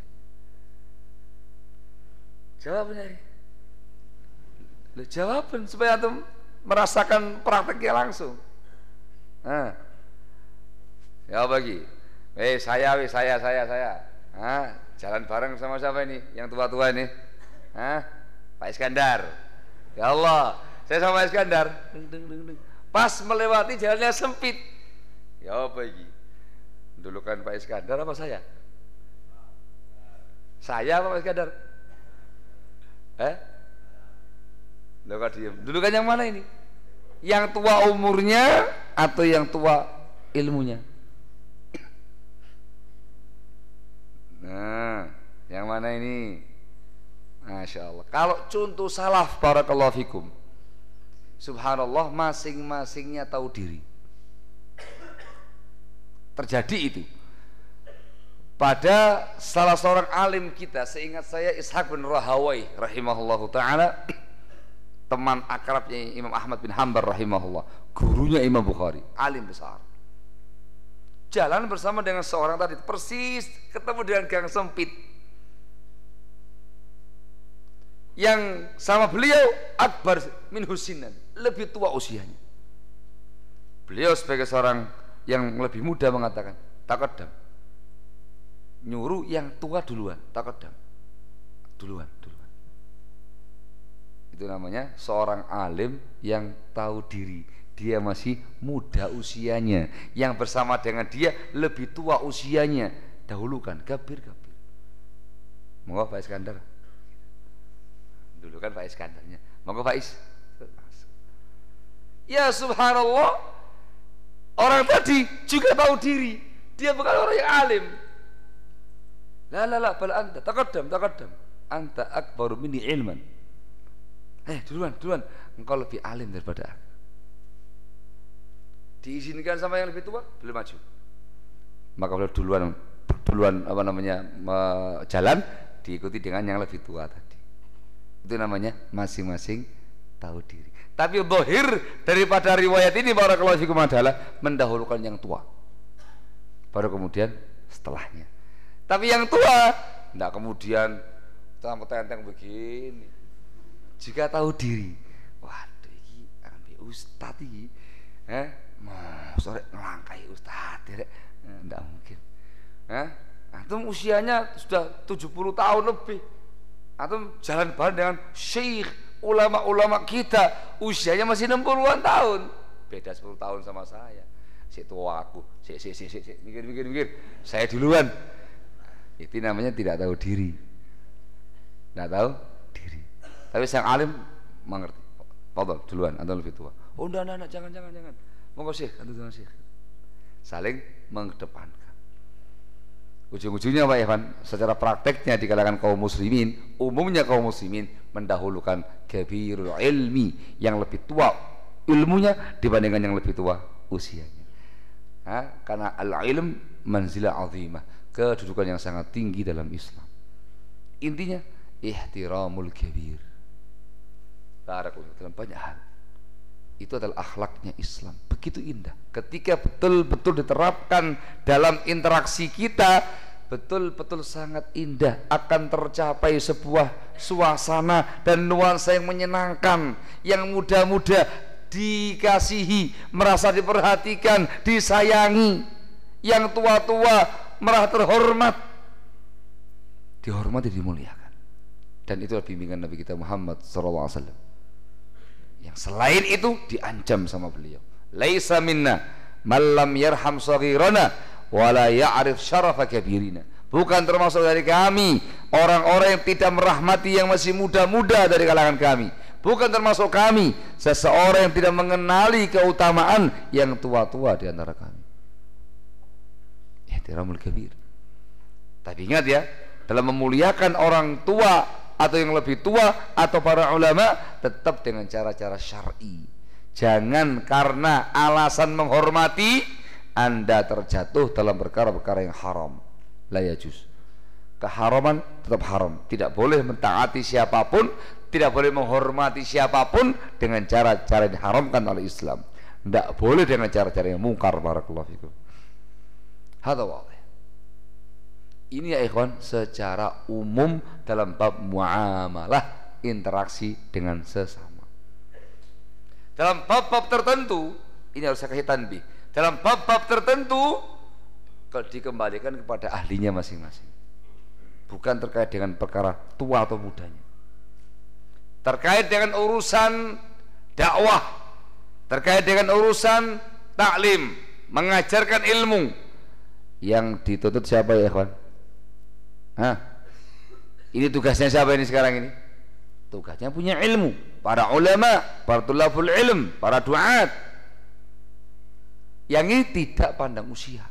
Jawabnya Loh, jawaban supaya antum merasakan prakteknya langsung. Nah, ya bagi, eh saya, weh saya, saya, saya, ah, jalan bareng sama siapa ini? Yang tua-tua ini, ah, Pak Iskandar. Ya Allah, saya sama Pak Iskandar. Deng, deng, deng, deng. Pas melewati jalannya sempit. Ya bagi, dulu kan Pak Iskandar apa saya? Saya apa Pak Iskandar? Eh? Loh, kok diem? Dulu kan yang mana ini? Yang tua umurnya atau yang tua ilmunya? Nah, yang mana ini? Masya Allah. Kalau contoh salaf, barakallahu fikum, subhanallah, masing-masingnya tahu diri. Terjadi itu pada salah seorang alim kita, seingat saya Ishaq bin Rahawai rahimahullahu ta'ala, teman akrabnya Imam Ahmad bin Hanbal rahimahullah, gurunya Imam Bukhari, alim besar. Jalan bersama dengan seorang tadi, persis ketemu dengan gang sempit. Yang sama beliau akbar min husinan, lebih tua usianya. Beliau sebagai seorang yang lebih muda mengatakan, taqaddam. Nyuruh yang tua duluan, taqaddam. Duluan, duluan. Itu namanya seorang alim yang tahu diri. Dia masih muda usianya, yang bersama dengan dia lebih tua usianya, dahulukan. Kabir kabir. Monggo Pak Iskandar. Dulu kan Pak Iskandarnya. Monggo Pak Is. Ya subhanallah, orang tadi juga tahu diri. Dia bukan orang yang alim. La la la bal anta taqaddam taqaddam. Anta akbaru minni ilman. Eh duluan, duluan, engkau lebih alim daripada aku. Diizinkan sama yang lebih tua, belum maju. Maka beliau duluan, duluan apa namanya jalan, diikuti dengan yang lebih tua tadi. Itu namanya masing-masing tahu diri. Tapi zahir daripada riwayat ini barakallahu fikum adalah mendahulukan yang tua, baru kemudian setelahnya. Tapi yang tua tidak kemudian tentang begini. Jika tahu diri, waduh iki ambil ustad iki, eh, mau sore ngelangkai ustad, tidak eh, mungkin. Eh, antum usianya sudah tujuh puluh tahun lebih, antum jalan bareng dengan syekh ulama-ulama kita, usianya masih enam puluhan tahun, beda sepuluh tahun sama saya. Si tua aku, si si si si, si. mikir mikir mikir, saya duluan. Itu namanya tidak tahu diri. nggak tahu diri. Tapi sang alim mengerti. Fadhol duluan, antum lebih tua. Oh enggak, enggak, jangan, jangan, jangan. Monggo Syekh, antum jangan Syekh. Saling mengedepankan. Ujung-ujungnya Pak Ikhwan, secara prakteknya di kalangan kaum muslimin, umumnya kaum muslimin mendahulukan kabirul ilmi, yang lebih tua ilmunya dibandingkan yang lebih tua usianya. Ha? Karena al-ilm manzilah azimah, kedudukan yang sangat tinggi dalam Islam. Intinya ihtiramul kabir. Barakallahu dalam banyak hal. Itu adalah akhlaknya Islam. Begitu indah. Ketika betul-betul diterapkan dalam interaksi kita, betul-betul sangat indah. Akan tercapai sebuah suasana dan nuansa yang menyenangkan, yang muda-muda dikasihi, merasa diperhatikan, disayangi. Yang tua-tua merasa terhormat, dihormati, dimuliakan. Dan itulah bimbingan Nabi kita Muhammad sallallahu alaihi wasallam. Yang selain itu diancam sama beliau. Laisa minna man lam yarham saghirana wa la ya'rif syarafa kabirina. Bukan termasuk dari kami orang-orang yang tidak merahmati yang masih muda-muda dari kalangan kami. Bukan termasuk kami seseorang yang tidak mengenali keutamaan yang tua-tua di antara kami. Ihtiramul kabir. Tapi ingat ya, dalam memuliakan orang tua atau yang lebih tua atau para ulama, tetap dengan cara-cara syar'i. Jangan karena alasan menghormati Anda terjatuh dalam perkara-perkara yang haram. La yajuz. Keharaman tetap haram. Tidak boleh mentaati siapapun, tidak boleh menghormati siapapun dengan cara-cara yang diharamkan oleh Islam. Tidak boleh dengan cara-cara yang mungkar. Barakallahu fikum. Hadza wadih. Ini ya ikhwan secara umum dalam bab muamalah, interaksi dengan sesama. Dalam bab-bab tertentu, ini harus saya kasih tanbih. Dalam bab-bab tertentu kalau dikembalikan kepada ahlinya masing-masing. Bukan terkait dengan perkara tua atau mudanya. Terkait dengan urusan dakwah, terkait dengan urusan taklim, mengajarkan ilmu, yang dituntut siapa ya ikhwan? Hah? Ini tugasnya siapa ini sekarang ini? Tugasnya punya ilmu, para ulama, para tulabul ilm, para duat. Yang ini tidak pandang usia.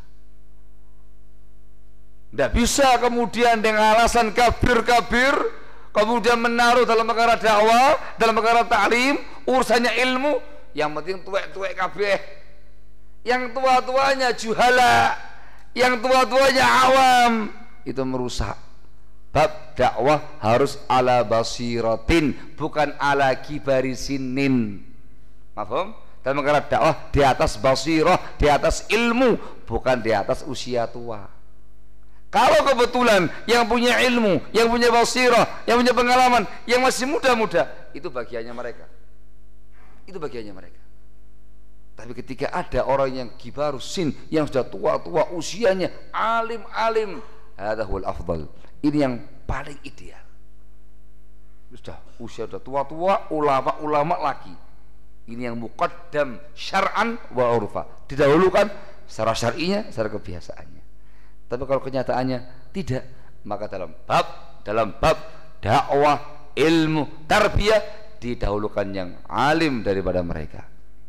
Tidak bisa kemudian dengan alasan kabir-kabir kemudian menaruh dalam perkara dakwah, dalam perkara taklim, urusannya ilmu, yang penting tuwek-tuwek kabeh. Yang tua-tuanya juhala, yang tua-tuanya awam, itu merusak. Bab dakwah harus ala basiratin, bukan ala kibari sinin. Paham? Dalam perkara dakwah di atas basirah, di atas ilmu, bukan di atas usia tua. Kalau kebetulan yang punya ilmu, yang punya basirah, yang punya pengalaman, yang masih muda-muda, itu bagiannya mereka. Itu bagiannya mereka. Tapi ketika ada orang yang kibarus sin, yang sudah tua-tua usianya, alim-alim, hadza huwal afdal. Ini yang paling ideal. Sudah usia sudah tua-tua, ulama-ulama lagi. Ini yang muqaddam syar'an wa urfa. Didahulukan secara syar'inya, secara kebiasaannya. Tapi kalau kenyataannya tidak, maka dalam bab dalam bab dakwah, ilmu, tarbiyah didahulukan yang alim daripada mereka.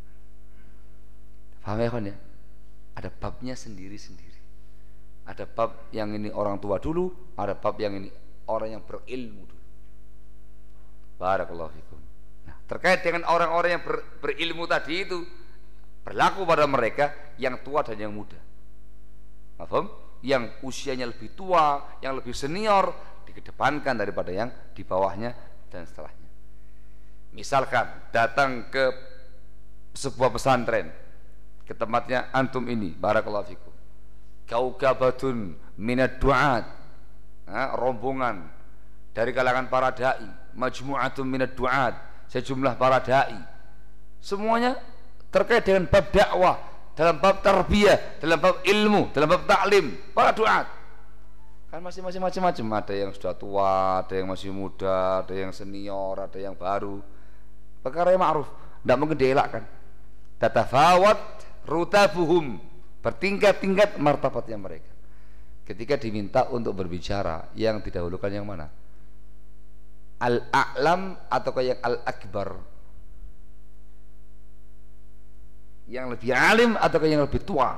Paham ya kan ya? Ada babnya sendiri-sendiri. Ada bab yang ini orang tua dulu, ada bab yang ini orang yang berilmu dulu. Barakallahu fikum. Nah, terkait dengan orang-orang yang ber, berilmu tadi itu berlaku pada mereka yang tua dan yang muda. Paham? Yang usianya lebih tua, yang lebih senior dikedepankan daripada yang di bawahnya dan setelahnya. Misalkan datang ke sebuah pesantren, ke tempatnya antum ini, barakallahu fikum, kaukabatun minad du'at, rombongan dari kalangan para dai, majmu'atun minad du'at, sejumlah para dai, semuanya terkait dengan bab dakwah, dalam bab tarbiyah, dalam bab ilmu, dalam bab taklim, para duat. Kan masing-masing macam-macam, ada yang sudah tua, ada yang masih muda, ada yang senior, ada yang baru. Perkara yang ma'ruf, tidak mungkin dielakkan. Tatafawat rutabuhum, bertingkat-tingkat martabatnya mereka. Ketika diminta untuk berbicara, yang didahulukan yang mana? al-a'lam atau yang al-akbar? Yang lebih alim atau yang lebih tua?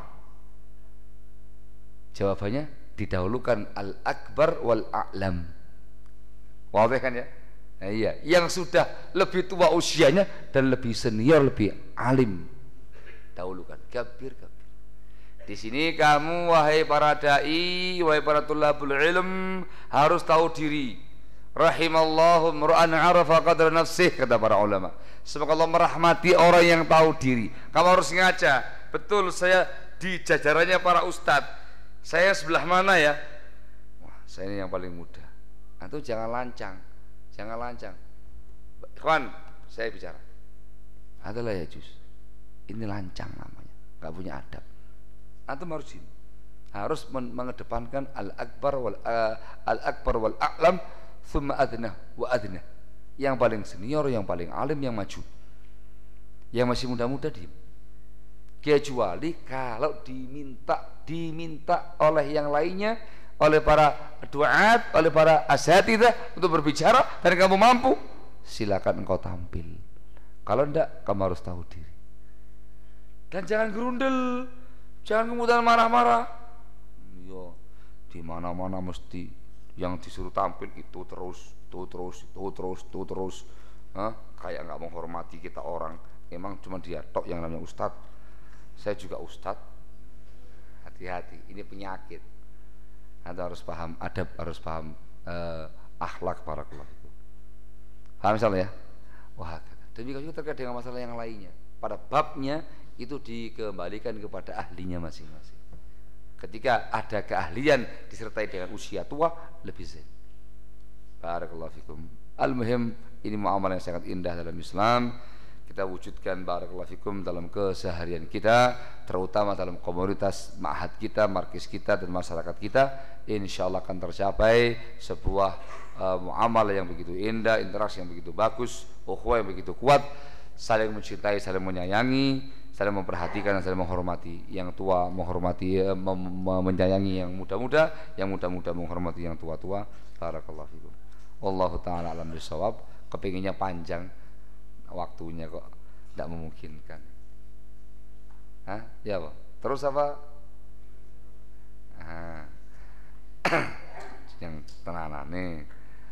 Jawabannya didahulukan al-akbar wal a'lam. Wadah kan ya? Nah, iya, yang sudah lebih tua usianya dan lebih senior, lebih alim, dahulukan. Kabir, kabir. Di sini kamu wahai para dai, wahai para tulabul ilm harus tahu diri. Rahimallahu mur'an arafa qadra nafsih, kata para ulama. Semoga Allah merahmati orang yang tahu diri. Kamu harus ngaca. Betul, saya di jajarannya para ustadz. Saya sebelah mana ya? Wah, saya ini yang paling muda. Antum jangan lancang. Jangan lancang. Ikhwan, saya bicara. Adalah ya jus. Ini lancang namanya. Enggak punya adab. Antum harus ini. Harus mengedepankan al-akbar wal uh, al-akbar wal a'lam thumma adna wa adna. Yang paling senior, yang paling alim, yang maju. Yang masih muda-muda diam. Kecuali kalau diminta diminta oleh yang lainnya, oleh para duat, oleh para asatidzah untuk berbicara dan kamu mampu, silakan engkau tampil. Kalau enggak, kamu harus tahu diri. Dan jangan gerundel, jangan kemudian marah-marah. Yo, di mana-mana mesti yang disuruh tampil itu terus, itu terus, itu terus, itu terus. Hah? Kayak nggak menghormati kita orang. Memang cuma dia tok yang namanya ustadz. Saya juga ustadz. Hati-hati, ini penyakit. Anda harus paham adab, harus paham uh, akhlak para kelak itu. Paham misalnya ya? Wah, demikian juga terkait dengan masalah yang lainnya. Pada babnya itu dikembalikan kepada ahlinya masing-masing. Ketika ada keahlian disertai dengan usia tua, lebih zen. Barakallahu fikum. Al-muhim, ini muamalah yang sangat indah dalam Islam. Kita wujudkan barakallahu fikum dalam keseharian kita, terutama dalam komunitas ma'had kita, markis kita dan masyarakat kita. Insyaallah akan tercapai sebuah uh, muamalah yang begitu indah, interaksi yang begitu bagus, ukhuwah yang begitu kuat, saling mencintai, saling menyayangi, saling memperhatikan dan saling menghormati. Yang tua menghormati, uh, menyayangi yang muda-muda, yang muda-muda menghormati yang tua-tua. Barakallahu fikum. Wallahu taala alam bisawab. Kepinginnya panjang, waktunya kok tidak memungkinkan. Hah? Ya Pak. Terus apa? Nah. Yang tenanan nih.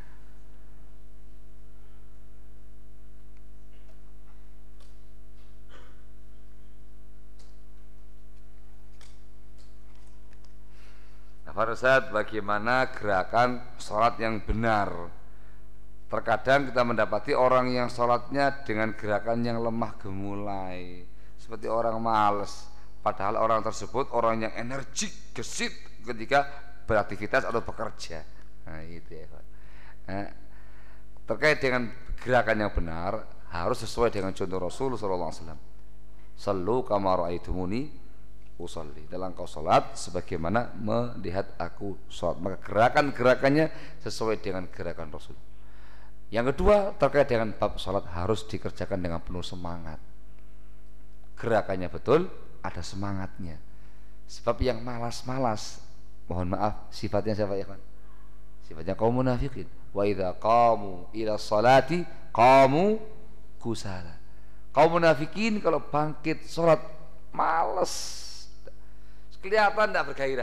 Pak Ustadz, bagaimana gerakan sholat yang benar? Terkadang kita mendapati orang yang sholatnya dengan gerakan yang lemah gemulai, seperti orang malas, padahal orang tersebut orang yang energik, gesit ketika beraktivitas atau bekerja. Nah itu ya Pak. Nah, terkait dengan gerakan yang benar harus sesuai dengan contoh Rasul sallallahu alaihi wasallam. Sallu kama ra'aitumuni usolli. Dalam kau sholat sebagaimana melihat aku sholat, maka gerakan-gerakannya sesuai dengan gerakan Rasul. Yang kedua, terkait dengan bab sholat harus dikerjakan dengan penuh semangat. Gerakannya betul, ada semangatnya. Sebab yang malas-malas, mohon maaf, sifatnya siapa ya kan? Sifatnya kaum munafikin. Wa idza qamu ila sholati qamu kusala. Kaum munafikin kalau bangkit sholat malas, kelihatan tidak bergairah.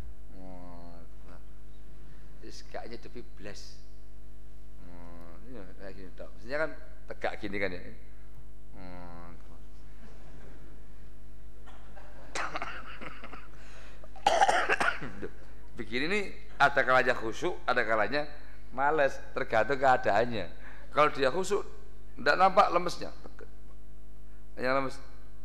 Kayaknya tapi bless. Kayak gini dok. Maksudnya kan tegak gini kan ya. Hmm. Begini nih ada kalanya khusyuk, ada kalanya malas, tergantung keadaannya. Kalau dia khusyuk, tidak nampak lemesnya. Yang lemes,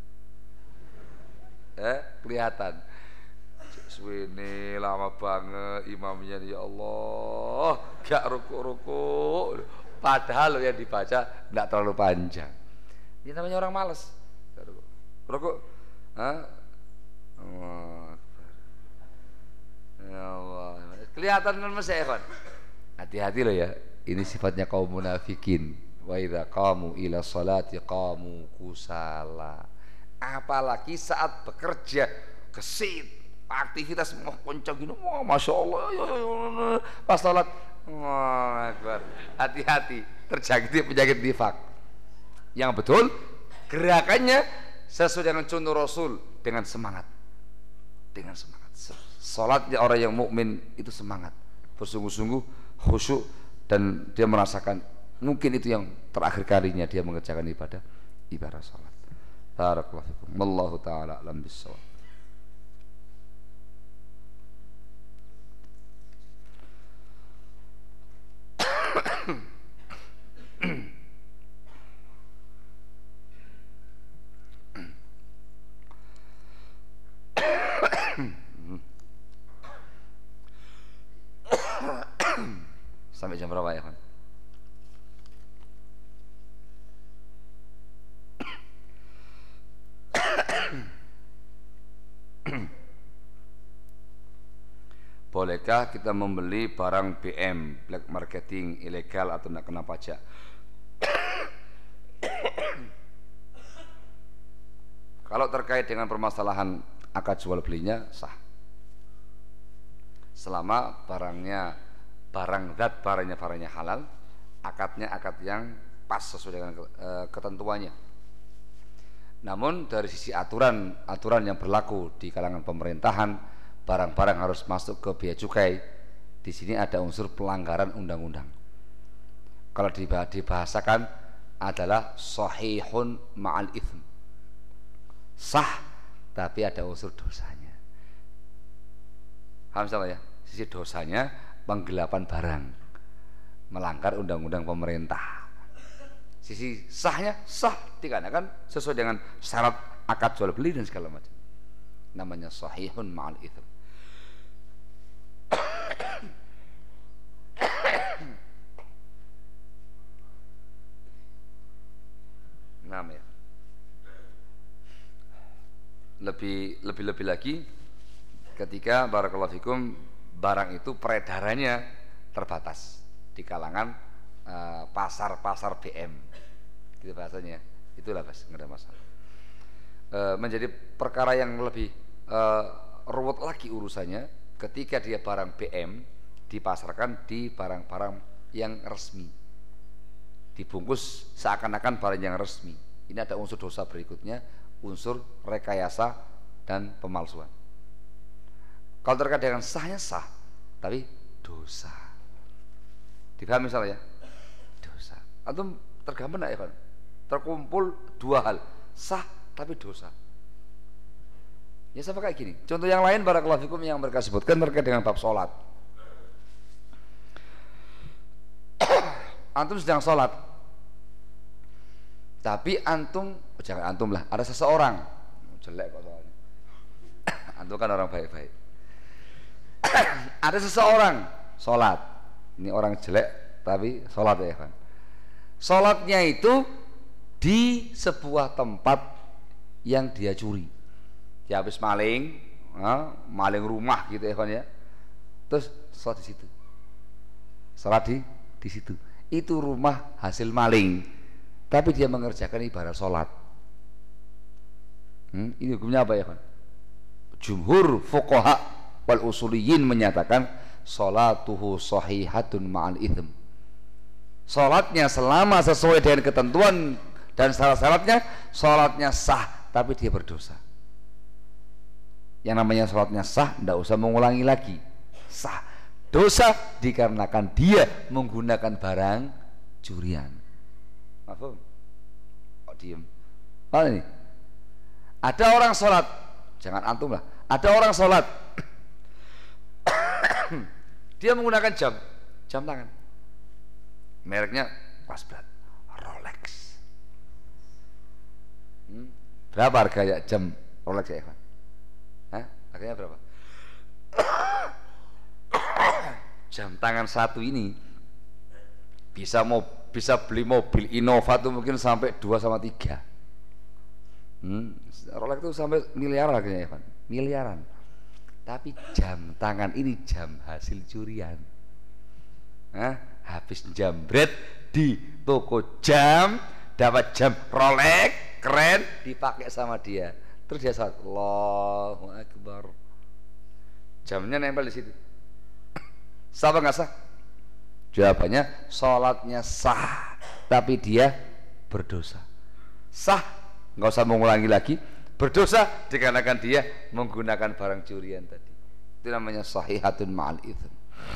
eh kelihatan. Ini lama banget imamnya, ya Allah, gak rukuk-rukuk. Padahal yang dibaca tidak terlalu panjang. Ini namanya orang malas. Rukuk, ah, Allah, ya Allah, kelihatan lemes ya kan? Hati-hati loh ya. Ini sifatnya kaum munafikin. Wa idza qamu ila sholati qamu kusala. Apalagi saat bekerja gesit, aktivitas mau kencang gini, wah masya Allah, pas sholat Allahu Akbar. Hati-hati terjangkiti penyakit nifak. Yang betul gerakannya sesuai dengan contoh Rasul, dengan semangat. Dengan semangat. Salatnya orang yang mukmin itu semangat, bersungguh-sungguh, khusyuk, dan dia merasakan mungkin itu yang terakhir kalinya dia mengerjakan ibadah ibadah salat. Barakallahu fikum. Wallahu taala alam bissawab. Sampai jam berapa ya kan? Bolehkah kita membeli barang B M black marketing ilegal atau tidak kena pajak? Kalau terkait dengan permasalahan akad jual belinya sah, selama barangnya barang zat barangnya barangnya halal, akadnya akad yang pas sesuai dengan e, ketentuannya. Namun dari sisi aturan aturan yang berlaku di kalangan pemerintahan, barang-barang harus masuk ke bea cukai. Di sini ada unsur pelanggaran undang-undang. Kalau dibahasakan adalah sahihun ma'al ithm, sah tapi ada unsur dosanya. Paham sama ya? Sisi dosanya penggelapan barang, melanggar undang-undang pemerintah. Sisi sahnya sah dikarenakan sesuai dengan syarat akad jual beli dan segala macam. Namanya sahihun ma'al ithm. Nam ya. Lebih lebih lebih lagi ketika barakallahu fikum barang itu peredarannya terbatas di kalangan uh, pasar-pasar B M, gitu bahasanya. Itulah Mas, nggak ada masalah. Uh, menjadi perkara yang lebih uh, ruwet lagi urusannya ketika dia barang B M dipasarkan di barang-barang yang resmi, dibungkus seakan-akan barang yang resmi. Ini ada unsur dosa berikutnya, unsur rekayasa dan pemalsuan. Kalau terkait dengan sahnya sah, tapi dosa. Dipahami misalnya ya? Dosa. Antum tergambar enggak ya kan? Terkumpul dua hal, sah tapi dosa. Ya sama kayak gini. Contoh yang lain barakallahu fikum yang mereka sebutkan terkait dengan bab sholat. Antum sedang sholat, tapi antum oh jangan antum lah, ada seseorang jelek kok soalnya. Antum kan orang baik-baik. Ada seseorang sholat, ini orang jelek tapi sholat ya kan. Sholatnya itu di sebuah tempat yang dia curi. Dia habis maling, maling rumah gitu ya kan ya. Terus sholat di situ, sholat di di situ. Itu rumah hasil maling, tapi dia mengerjakan ibadah sholat. Hmm, ini hukumnya apa ya kan? Jumhur fuqaha wal usuliyin menyatakan sholatuhu sahihatun ma'al ithm. Sholatnya selama sesuai dengan ketentuan dan syarat-syaratnya, sholatnya sah, tapi dia berdosa. Yang namanya sholatnya sah, tidak usah mengulangi lagi, sah. Dosa dikarenakan dia menggunakan barang curian. Mafhum? Kok diem? Oh ini. Ada orang sholat, jangan antum lah. Ada orang sholat, dia menggunakan jam, jam tangan. Mereknya Wasbrat, Rolex. Hmm? Berapa harga jam Rolex ya, Ikhwan? Hah? Harganya berapa? Jam tangan satu ini bisa mau bisa beli mobil Innova tuh mungkin sampai dua sama tiga. Hmm, Rolex itu sampai miliaran harganya ya, Pak. Miliaran. Tapi jam tangan ini jam hasil curian. Hah? Habis jambret di toko jam, dapat jam Rolex keren, dipakai sama dia. Terus dia saat Allahu Akbar. Jamnya nempel di situ. Sah apa nggak sah? Jawabannya sholatnya sah, tapi dia berdosa. Sah, nggak usah mengulangi lagi. Berdosa dikarenakan dia menggunakan barang curian tadi. Itu namanya sahihatun ma'al itsm.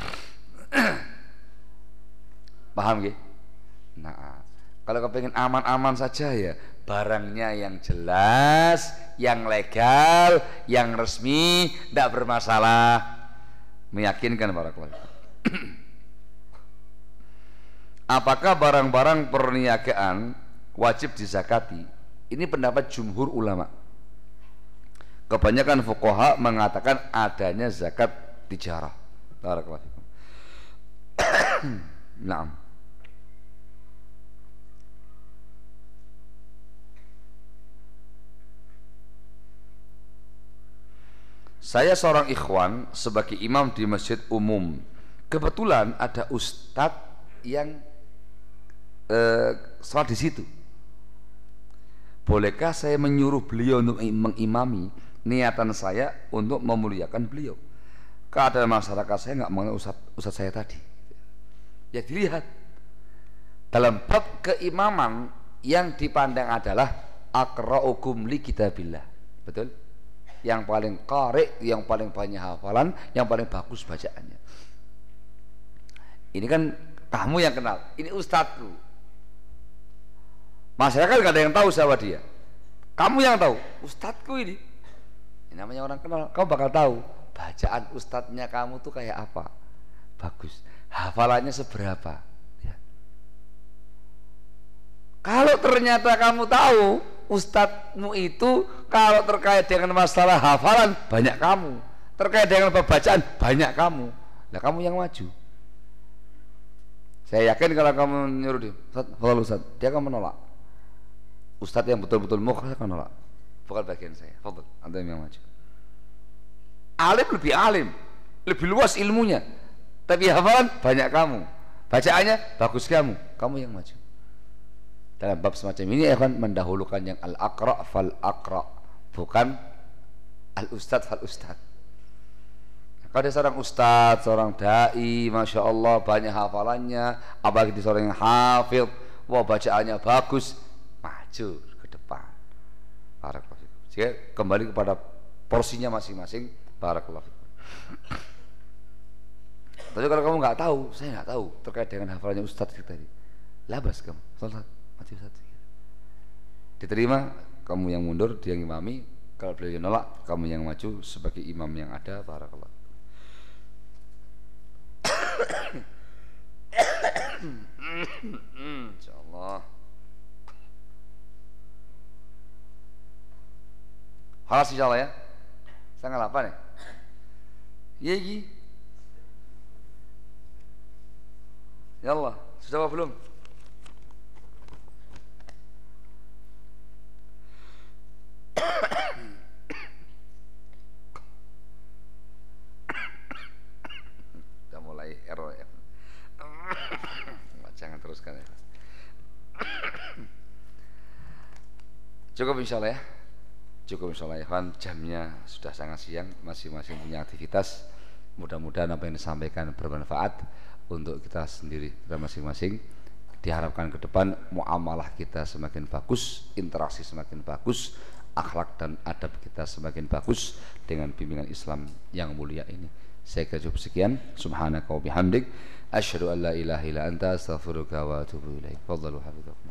Paham gak? Nah, kalau kepengen aman-aman saja ya, barangnya yang jelas, yang legal, yang resmi, tidak bermasalah, meyakinkan para klien. Apakah barang-barang perniagaan wajib dizakati? Ini pendapat jumhur ulama. Kebanyakan fuqaha mengatakan adanya zakat tijarah. Barakallahu fikum. Naam. Saya seorang ikhwan sebagai imam di masjid umum. Kebetulan ada ustadz yang eh, sholat di situ. Bolehkah saya menyuruh beliau untuk mengimami? Niatan saya untuk memuliakan beliau. Keadaan masyarakat saya nggak mengenal ustadz, ustadz saya tadi. Ya dilihat dalam bab keimaman yang dipandang adalah aqra'ukum li kitabillah. Betul? Yang paling qari', yang paling banyak hafalan, yang paling bagus bacaannya. Ini kan kamu yang kenal, ini ustadzku. Masyarakat gak ada yang tahu siapa dia. Kamu yang tahu, ustadzku ini. Ini namanya orang kenal, kamu bakal tahu bacaan ustadznya kamu tuh kayak apa. Bagus, hafalannya seberapa ya. Kalau ternyata kamu tahu ustadzmu itu kalau terkait dengan masalah hafalan banyak kamu, terkait dengan bacaan banyak kamu, nah kamu yang maju. Saya yakin kalau kamu nyuruh dia, Ustadz, fadhal Ustadz, dia akan menolak. Ustadz yang betul-betul mukhlas akan menolak. Bukan bagian saya, fadhal, anda yang maju. Alim lebih alim, lebih luas ilmunya, tapi hafalan banyak kamu, bacaannya bagus kamu, kamu yang maju. Dalam bab semacam ini akan mendahulukan yang al-aqra' fal-aqra', bukan al-ustadz fal-ustadz. Kalau ada seorang ustadz, seorang da'i, masya Allah banyak hafalannya, apalagi seorang yang hafidh, wah bacaannya bagus, maju ke depan. Barakallahu fikum. Jadi kembali kepada porsinya masing-masing. Barakallahu fikum. Tapi kalau kamu nggak tahu, saya nggak tahu terkait dengan hafalannya ustadz kita tadi, labas kamu, sholat mati ustadz. Diterima, kamu yang mundur, dia yang imami. Kalau beliau nolak, kamu yang maju sebagai imam yang ada. Barakallahu. Insyaallah. Halas insyaallah ya. Setengah delapan ya. Iya Gi. Ya Allah, sudah apa belum? Udah mulai error ya. Jangan teruskan ya. Cukup insyaallah ya. Cukup insyaallah ya kan, jamnya sudah sangat siang, masing-masing punya aktivitas. Mudah-mudahan apa yang disampaikan bermanfaat untuk kita sendiri, kita masing-masing. Diharapkan ke depan muamalah kita semakin bagus, interaksi semakin bagus, akhlak dan adab kita semakin bagus dengan bimbingan Islam yang mulia ini. Saya kira cukup sekian. Subhanaka wa bihamdik, asyhadu an la ilaha illa anta, astaghfiruka wa atubu ilaik. Fadhalu hafizakum.